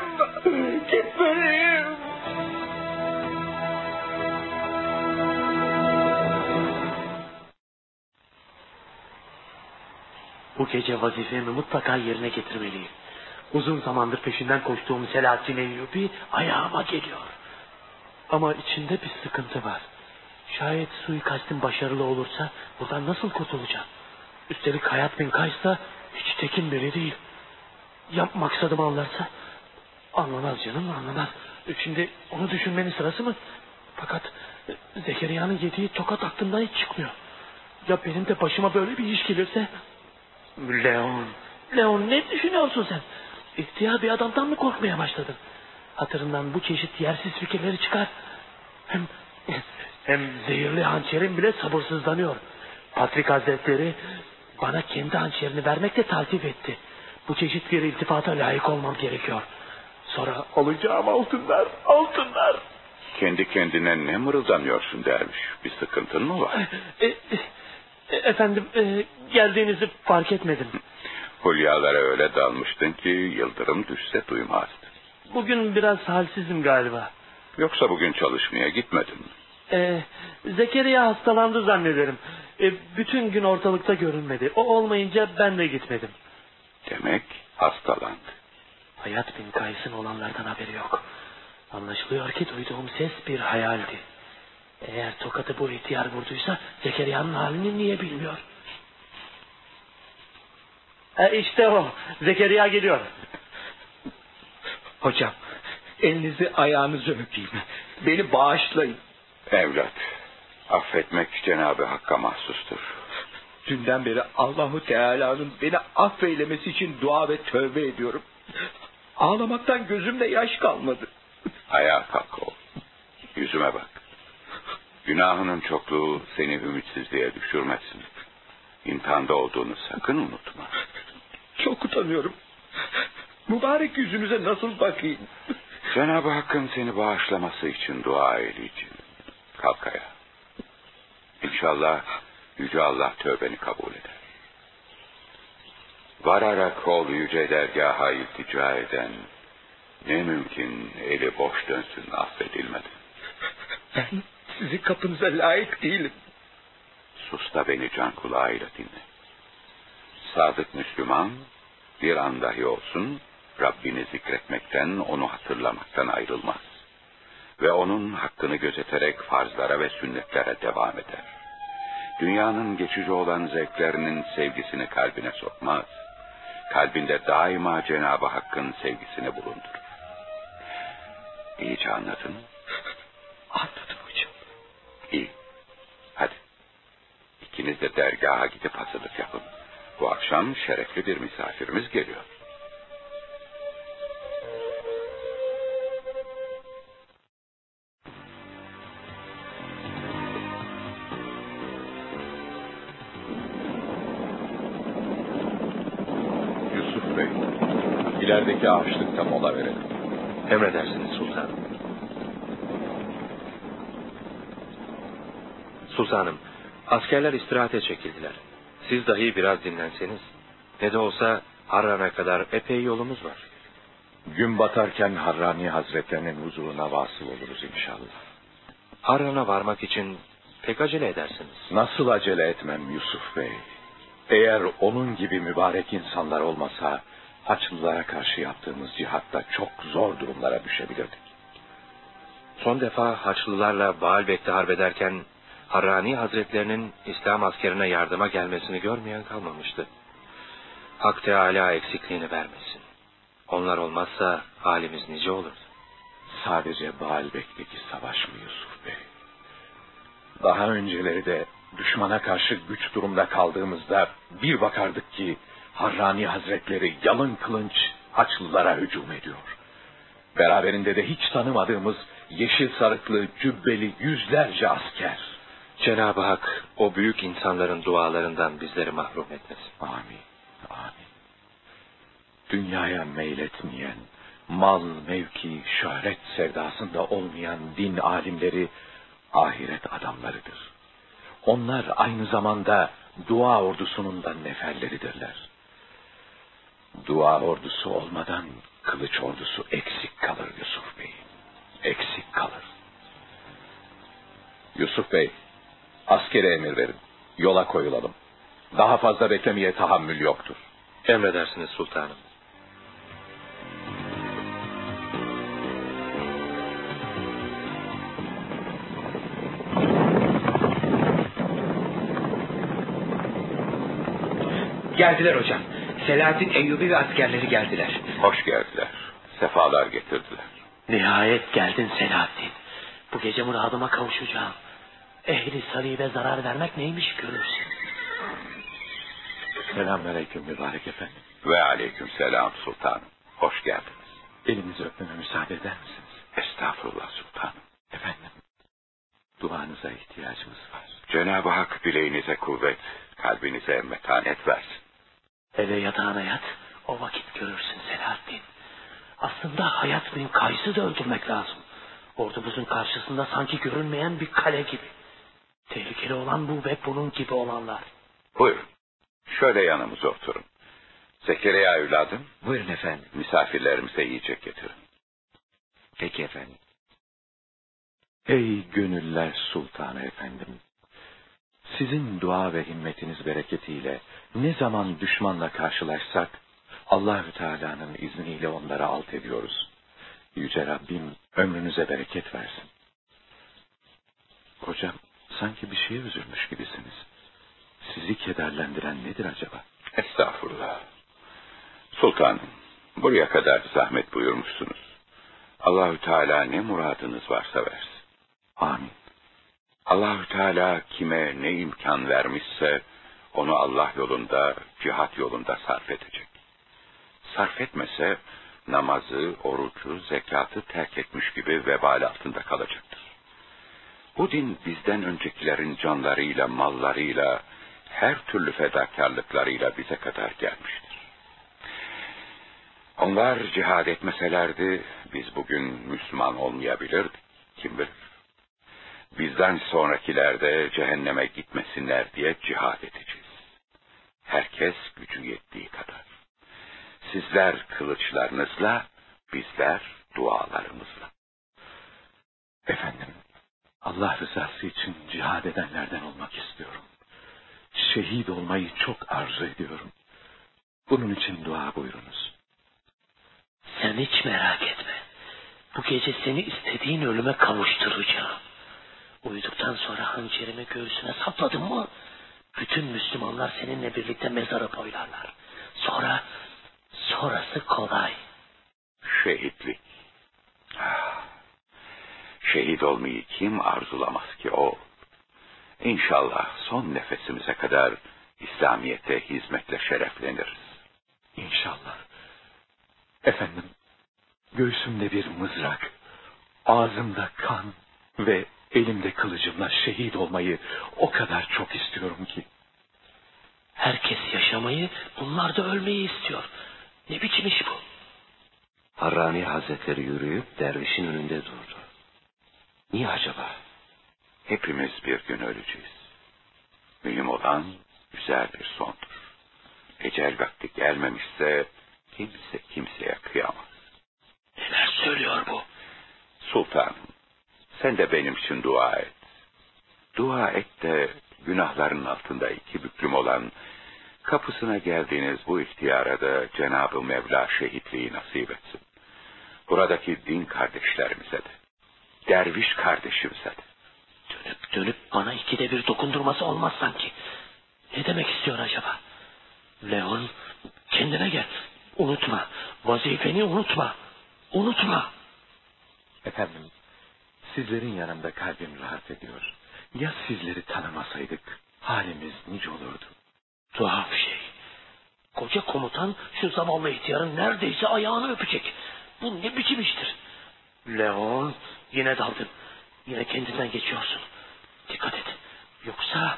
Bu gece vazifemi mutlaka yerine getirmeliyim. Uzun zamandır peşinden koştuğum Selahaddin Eyyubi ayağıma geliyor. Ama içinde bir sıkıntı var. Şayet suikastin başarılı olursa buradan nasıl kurtulacağım? Üstelik Hayat bin Kays da hiç tekin biri değil. Ya maksadımı anlarsa? Anlamaz canım, anlamaz. Şimdi onu düşünmenin sırası mı? Fakat Zekeriya'nın yediği tokat aklımdan hiç çıkmıyor. Ya benim de başıma böyle bir iş gelirse? Leon ne düşünüyorsun sen? İhtiyar bir adamdan mı korkmaya başladın? Hatırından bu çeşit yersiz fikirleri çıkar. Hem zehirli hançerim bile sabırsızlanıyor. Patrik Hazretleri bana kendi hançerini vermekle taltif etti. Bu çeşit bir iltifata layık olmam gerekiyor. Sonra alacağım altınlar. Kendi kendine ne mırıldanıyorsun derviş? Bir sıkıntın mı var? Efendim geldiğinizi fark etmedim. Hülyalara öyle dalmıştın ki yıldırım düşse duymazdın. Bugün biraz halsizim galiba. Yoksa bugün çalışmaya gitmedin mi? Zekeriya hastalandı zannederim. Bütün gün ortalıkta görünmedi. O olmayınca ben de gitmedim. Demek hastalandı. Hayat bin Kays'ın olanlardan haberi yok. Anlaşılıyor ki duyduğum ses bir hayaldi. Eğer tokatı bu ihtiyar vurduysa Zekeriya'nın halini niye bilmiyor? İşte o. Zekeriya geliyor. Hocam, elinizi ayağınızı öpeyim. Beni bağışlayın. Evlat, affetmek Cenab-ı Hakk'a mahsustur. Dünden beri Allahu Teala'nın beni affeylemesi için dua ve tövbe ediyorum. Ağlamaktan gözümde yaş kalmadı. Ayağa kalk oğlum. Yüzüme bak. Günahının çokluğu seni ümitsizliğe düşürmesin. İmtihanda olduğunu sakın unutma. Çok utanıyorum. Mübarek yüzünüze nasıl bakayım? Cenab-ı Hakk'ın seni bağışlaması için dua eyleyeceğim. Kalk ayağa. İnşallah Yüce Allah tövbeni kabul eder. Vararak ol yüce dergaha iltica eden, ne mümkün eli boş dönsün affedilmeden. Ben sizin kapınıza layık değilim. Sus da beni can kulağıyla dinle. Sadık Müslüman bir an dahi olsun Rabbini zikretmekten, onu hatırlamaktan ayrılmaz. Ve onun hakkını gözeterek farzlara ve sünnetlere devam eder. Dünyanın geçici olan zevklerinin sevgisini kalbine sokmaz. Kalbinde daima Cenab-ı Hakk'ın sevgisini bulundurur. İyice anladın mı? Anladım hocam. İyi. Hadi. İkiniz de dergaha gidip hazırlık yapın. Bu akşam şerefli bir misafirimiz geliyor. Yusuf Bey, ilerideki ağaçlıkta mola verelim. Emredersiniz sultanım. Sultanım, askerler istirahate çekildiler. Siz dahi biraz dinlenseniz. Ne de olsa Harran'a kadar epey yolumuz var. Gün batarken Harrani Hazretlerinin huzuruna vasıl oluruz inşallah. Harran'a varmak için pek acele edersiniz. Nasıl acele etmem Yusuf Bey? Eğer onun gibi mübarek insanlar olmasa Haçlılara karşı yaptığımız cihatta çok zor durumlara düşebilirdik. Son defa Haçlılarla Baalbek'te harbederken Harrani Hazretlerinin İslam askerine yardıma gelmesini görmeyen kalmamıştı. Hak Teâlâ eksikliğini vermesin. Onlar olmazsa halimiz nice olurdu. Sadece Baalbek'teki savaş mı Yusuf Bey? Daha önceleri de düşmana karşı güç durumda kaldığımızda bir bakardık ki Harrani Hazretleri yalın kılınç Haçlılara hücum ediyor. Beraberinde de hiç tanımadığımız yeşil sarıklı, cübbeli yüzlerce asker. Cenab-ı Hak o büyük insanların dualarından bizleri mahrum etmesin. Amin, amin. Dünyaya meyletmeyen, mal, mevki, şöhret sevdasında olmayan din alimleri ahiret adamlarıdır. Onlar aynı zamanda dua ordusunun da neferleridirler. Dua ordusu olmadan kılıç ordusu eksik kalır Yusuf Bey. Eksik kalır. Yusuf Bey, askere emir verin. Yola koyulalım. Daha fazla beklemeye tahammül yoktur. Emredersiniz sultanım. Geldiler hocam. Selahaddin Eyyubi ve askerleri geldiler. Hoş geldiler. Sefalar getirdiler. Nihayet geldin Selahaddin. Bu gece muradıma kavuşacağım. Ehli salibe zarar vermek neymiş görürsün. Selamünaleyküm mübarek efendim. Ve aleyküm selam sultanım. Hoş geldiniz. Elinizi öpmeme müsaade eder misiniz? Estağfurullah sultanım. Efendim, duanıza ihtiyacımız var. Cenab-ı Hak bileğinize kuvvet, kalbinize metanet versin. Hele yatağına yat, o vakit görürsün Selahaddin. Aslında Hayat bin Kays'ı da öldürmek lazım. Ordumuzun karşısında sanki görünmeyen bir kale gibi. Tehlikeli olan bu ve bunun gibi olanlar. Buyurun, şöyle yanımıza oturun. Zekeriya evladım. Buyurun efendim. Misafirlerimize yiyecek getirin. Peki efendim. Ey gönüller sultanı efendim. Sizin dua ve himmetiniz bereketiyle ne zaman düşmanla karşılaşsak Allahü Teala'nın izniyle onları alt ediyoruz. Yüce Rabbim ömrünüze bereket versin. Hocam, sanki bir şeye üzülmüş gibisiniz. Sizi kederlendiren nedir acaba? Estağfurullah. Sultanım, buraya kadar zahmet buyurmuşsunuz. Allahü Teala ne muradınız varsa versin. Amin. Allahü Teala kime ne imkan vermişse onu Allah yolunda, cihat yolunda sarf edecek. Sarf etmese namazı, orucu, zekatı terk etmiş gibi vebal altında kalacaktır. Bu din bizden öncekilerin canlarıyla, mallarıyla, her türlü fedakarlıklarıyla bize kadar gelmiştir. Onlar cihad etmeselerdi biz bugün Müslüman olmayabilirdik. Kim bilir? Bizden sonrakiler de cehenneme gitmesinler diye cihad edeceğiz. Herkes gücü yettiği kadar. Sizler kılıçlarınızla, bizler dualarımızla. Efendim, Allah rızası için cihad edenlerden olmak istiyorum. Şehit olmayı çok arzu ediyorum. Bunun için dua buyurunuz. Sen hiç merak etme. Bu gece seni istediğin ölüme kavuşturacağım. Uyuduktan sonra hançerimi göğsüne sapladım mı bütün Müslümanlar seninle birlikte mezara boylarlar. Sonrası kolay. Şehitlik. Şehit olmayı kim arzulamaz ki o? İnşallah son nefesimize kadar İslamiyet'e hizmetle şerefleniriz. İnşallah. Efendim, göğsümde bir mızrak, ağzımda kan ve elimde kılıcımla şehit olmayı o kadar çok istiyorum ki. Herkes yaşamayı, bunlar da ölmeyi istiyor. Ne biçim iş bu? Harrani Hazretleri yürüyüp dervişin önünde durdu. Niye acaba? Hepimiz bir gün öleceğiz. Mühim olan güzel bir sondur. Ecel vakti gelmemişse kimse kimseye kıyamaz. Sen de benim için dua et. Dua et de günahların altında iki büklüm olan, kapısına geldiğiniz bu ihtiyara da Cenab-ı Mevla şehitliği nasip etsin. Buradaki din kardeşlerimize de, derviş kardeşimize de. Dönüp bana ikide bir dokundurması olmaz sanki. Ne demek istiyor acaba? Leon, kendine gel. Unutma. Vazifeni unutma. Unutma. Efendim, sizlerin yanında kalbim rahat ediyor. Ya sizleri tanımasaydık halimiz nice olurdu. Tuhaf şey. Koca komutan şu zavallı ihtiyarın neredeyse ayağını öpecek. Bu ne biçim iştir? Leon, yine daldın. Yine kendinden geçiyorsun. Dikkat et. Yoksa...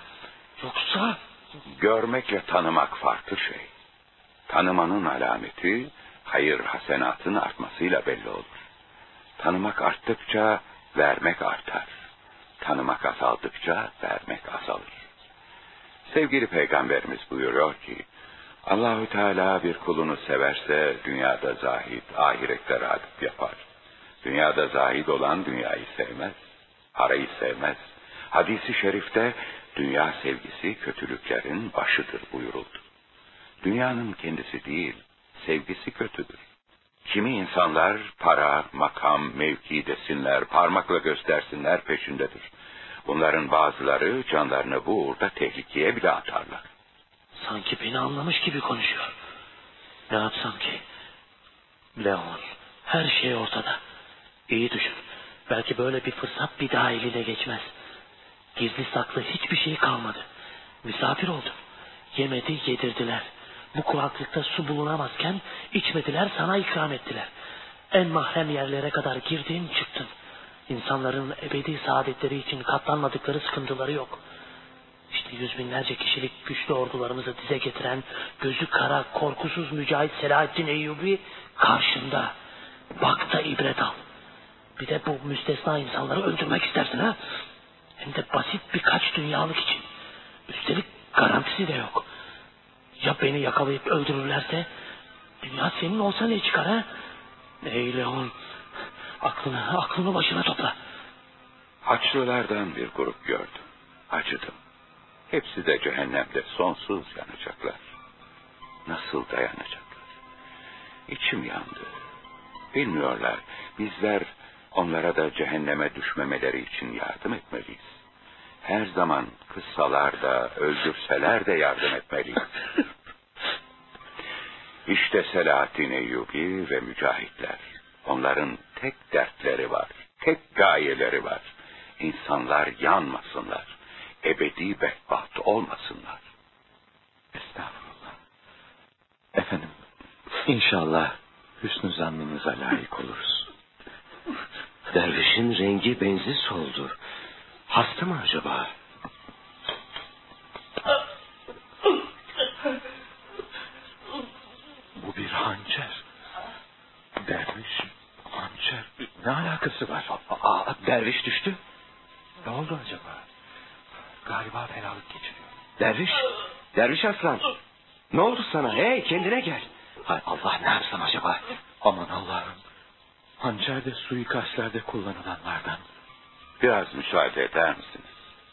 Görmekle tanımak farklı şey. Tanımanın alameti hayır hasenatın artmasıyla belli olur. Tanımak arttıkça vermek artar. Tanımak azaldıkça vermek azalır. Sevgili Peygamberimiz buyuruyor ki, Allahü Teala bir kulunu severse dünyada zahid, ahirette rağbet yapar. Dünyada zahid olan dünyayı sevmez, parayı sevmez. Hadis-i şerifte dünya sevgisi kötülüklerin başıdır buyuruldu. Dünyanın kendisi değil, sevgisi kötüdür. Kimi insanlar para, makam, mevki desinler, parmakla göstersinler peşindedir. Bunların bazıları canlarını bu uğurda tehlikeye bile atarlar. Sanki beni anlamış gibi konuşuyor. Ne yapsam ki? Leon, her şey ortada. İyi düşün. Belki böyle bir fırsat bir daha eline geçmez. Gizli saklı hiçbir şey kalmadı. Misafir oldum. Yemedi, yedirdiler. Bu kuraklıkta su bulunamazken içmediler, sana ikram ettiler. En mahrem yerlere kadar girdin, çıktın. İnsanların ebedi saadetleri için katlanmadıkları sıkıntıları yok. İşte yüz binlerce kişilik güçlü ordularımızı dize getiren gözü kara, korkusuz mücahit Selahaddin Eyyubi karşında. Bak da ibret al. Bir de bu müstesna insanları öldürmek istersin ha? Hem de basit birkaç dünyalık için. Üstelik garantisi de yok. Ya beni yakalayıp öldürürlerse dünya senin olsa ne çıkar ha? Ey Leon, aklını başına topla. Haçlılardan bir grup gördüm. Acıdım. Hepsi de cehennemde sonsuz yanacaklar. Nasıl dayanacaklar? İçim yandı. Bilmiyorlar. Bizler onlara da cehenneme düşmemeleri için yardım etmeliyiz. Her zaman kıssalar da, öldürseler de yardım etmeliyiz. İşte Selahaddin Eyyubi ve mücahitler. Onların tek dertleri var, tek gayeleri var. İnsanlar yanmasınlar, ebedi bedbaht olmasınlar. Estağfurullah. Efendim, inşallah hüsnü zannınıza layık oluruz. Dervişin rengi benzi soldu. Hasta mı acaba? Bu bir hançer. Derviş, hançer. Ne alakası var? Derviş düştü. Ne oldu acaba? Galiba fenalık geçiriyor. Derviş aslan. Ne oldu sana? Hey, kendine gel. Hay Allah, ne yapsam acaba? Aman Allah'ım. Hançer de suikastlerde kullanılanlardan. Biraz müsaade eder misiniz?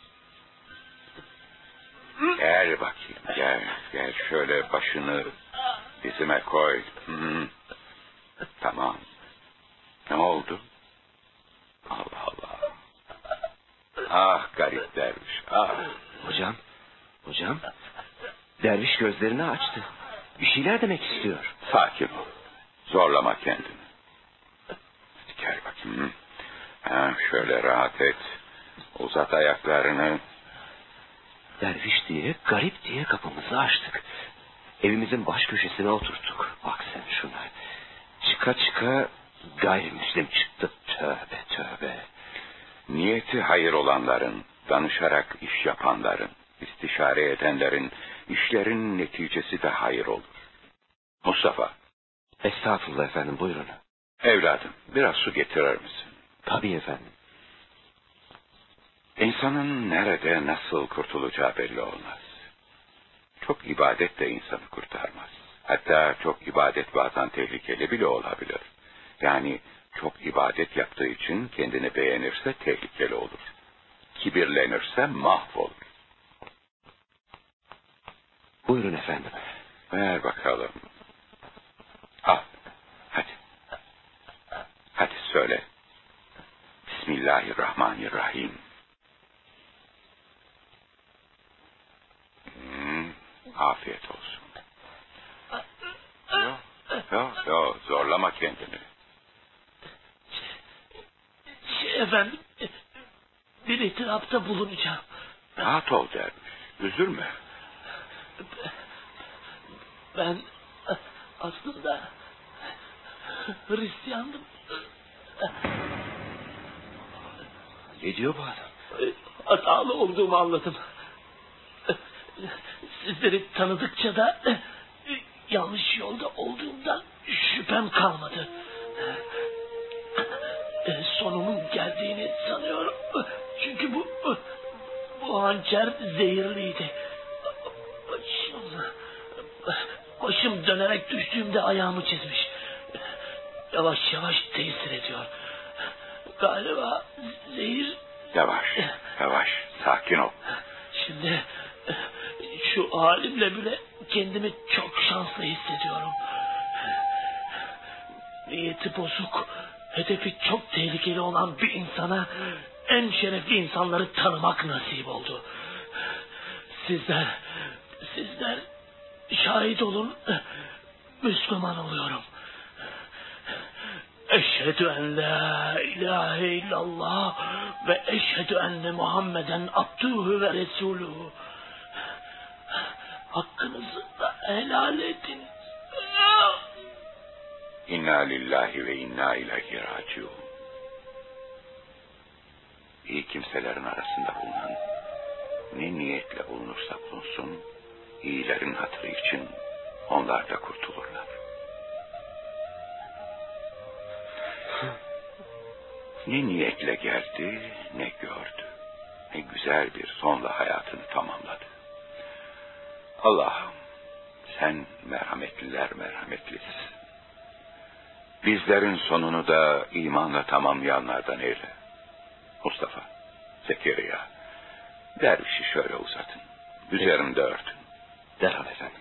Gel bakayım, gel şöyle başını dizime koy. Hı. Tamam. Ne oldu? Allah Allah. Ah garip derviş, ah. Hocam. Derviş gözlerini açtı. Bir şeyler demek istiyor. Sakin ol. Zorlama kendini. Gel bakayım. Şöyle rahat et. Uzat ayaklarını. Derviş diye, garip diye kapımızı açtık. Evimizin baş köşesine oturttuk. Bak sen şuna. Çıka gayrimüslim çıktı. Tövbe. Niyeti hayır olanların, danışarak iş yapanların, istişare edenlerin, işlerin neticesi de hayır olur. Mustafa. Estağfurullah efendim, buyurun. Evladım, biraz su getirir misin? Tabii efendim. İnsanın nerede nasıl kurtulacağı belli olmaz. Çok ibadet de insanı kurtarmaz. Hatta çok ibadet bazen tehlikeli bile olabilir. Yani çok ibadet yaptığı için kendini beğenirse tehlikeli olur. Kibirlenirse mahvolur. Buyurun efendim. Ver bakalım. Al. Hadi. Hadi söyle. Bismillahirrahmanirrahim. Afiyet olsun. Yok, zorlama kendini. Efendim, bir itirafta bulunacağım. Rahat ol dermiş. Üzülme. Ben aslında Hristiyandım. Ne diyor bu adam? Hatalı olduğumu anladım. Sizleri tanıdıkça da yanlış yolda olduğumdan şüphem kalmadı. Sonumun geldiğini sanıyorum. Çünkü bu hançer zehirliydi. Başım dönerek düştüğümde ayağımı çizmiş. Yavaş yavaş tesir ediyor. Galiba zehir... Yavaş, sakin ol. Şimdi şu halimle bile kendimi çok şanslı hissediyorum. Niyeti bozuk, hedefi çok tehlikeli olan bir insana en şerefli insanları tanımak nasip oldu. Sizler şahit olun, Müslüman oluyorum. Eşhedü en la ilahe illallah ve eşhedü enne Muhammeden abduhu ve resuluhu. Hakkınızı da helal edin. İnna lillahi ve inna ileyhi raciun. İyi kimselerin arasında bulunan, ne niyetle bulunursa bulunsun, iyilerin hatırı için onlar da kurtulurlar. Ne niyetle geldi, ne gördü. Ne güzel bir sonla hayatını tamamladı. Allah'ım, sen merhametliler merhametlisin. Bizlerin sonunu da imanla tamamlayanlardan eyle. Mustafa, Zekeriya, dervişi şöyle uzatın. Üzerimde örtün. Derhal efendim.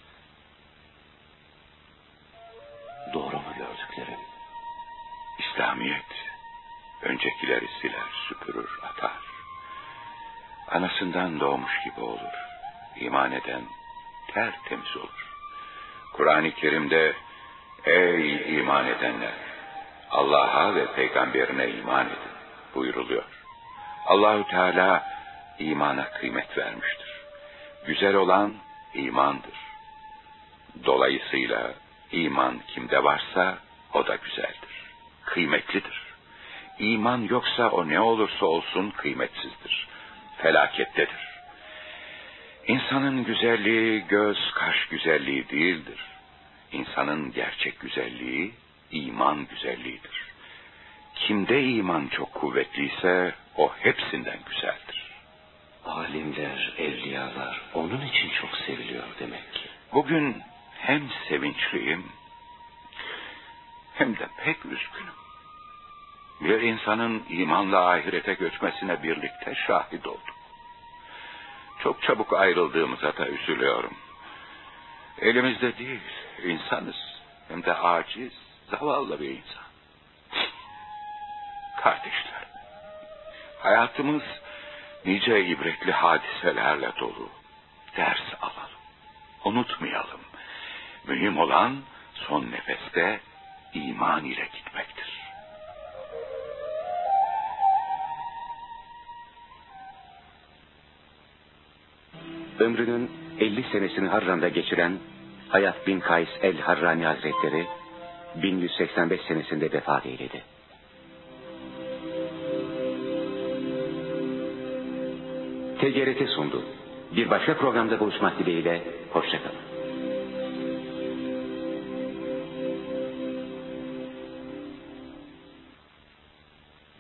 Doğru mu gördüklerim? İslamiyet öncekileri siler, süpürür, atar. Anasından doğmuş gibi olur. İman eden tertemiz olur. Kur'an-ı Kerim'de ey iman edenler, Allah'a ve peygamberine iman edin buyuruluyor. Allahü Teala imana kıymet vermiştir. Güzel olan imandır. Dolayısıyla iman kimde varsa o da güzeldir. Kıymetlidir. İman yoksa o ne olursa olsun kıymetsizdir. Felakettedir. İnsanın güzelliği göz, kaş güzelliği değildir. İnsanın gerçek güzelliği iman güzelliğidir. Kimde iman çok kuvvetliyse o hepsinden güzeldir. Alimler, evliyalar onun için çok seviliyor demek ki. Bugün hem sevinçliyim hem de pek üzgünüm. Bir insanın imanla ahirete göçmesine birlikte şahit olduk. Çok çabuk ayrıldığımıza da üzülüyorum. Elimizde değil, insanız. Hem de aciz, zavallı bir insan. Kardeşler, hayatımız nice ibretli hadiselerle dolu. Ders alalım, unutmayalım. Mühim olan son nefeste iman ile gitmektir. Ömrünün 50 senesini Harran'da geçiren Hayat bin Kays el-Harrani Hazretleri 1185 senesinde vefat eyledi. TGRT sundu. Bir başka programda buluşmak dileğiyle, hoşça kalın.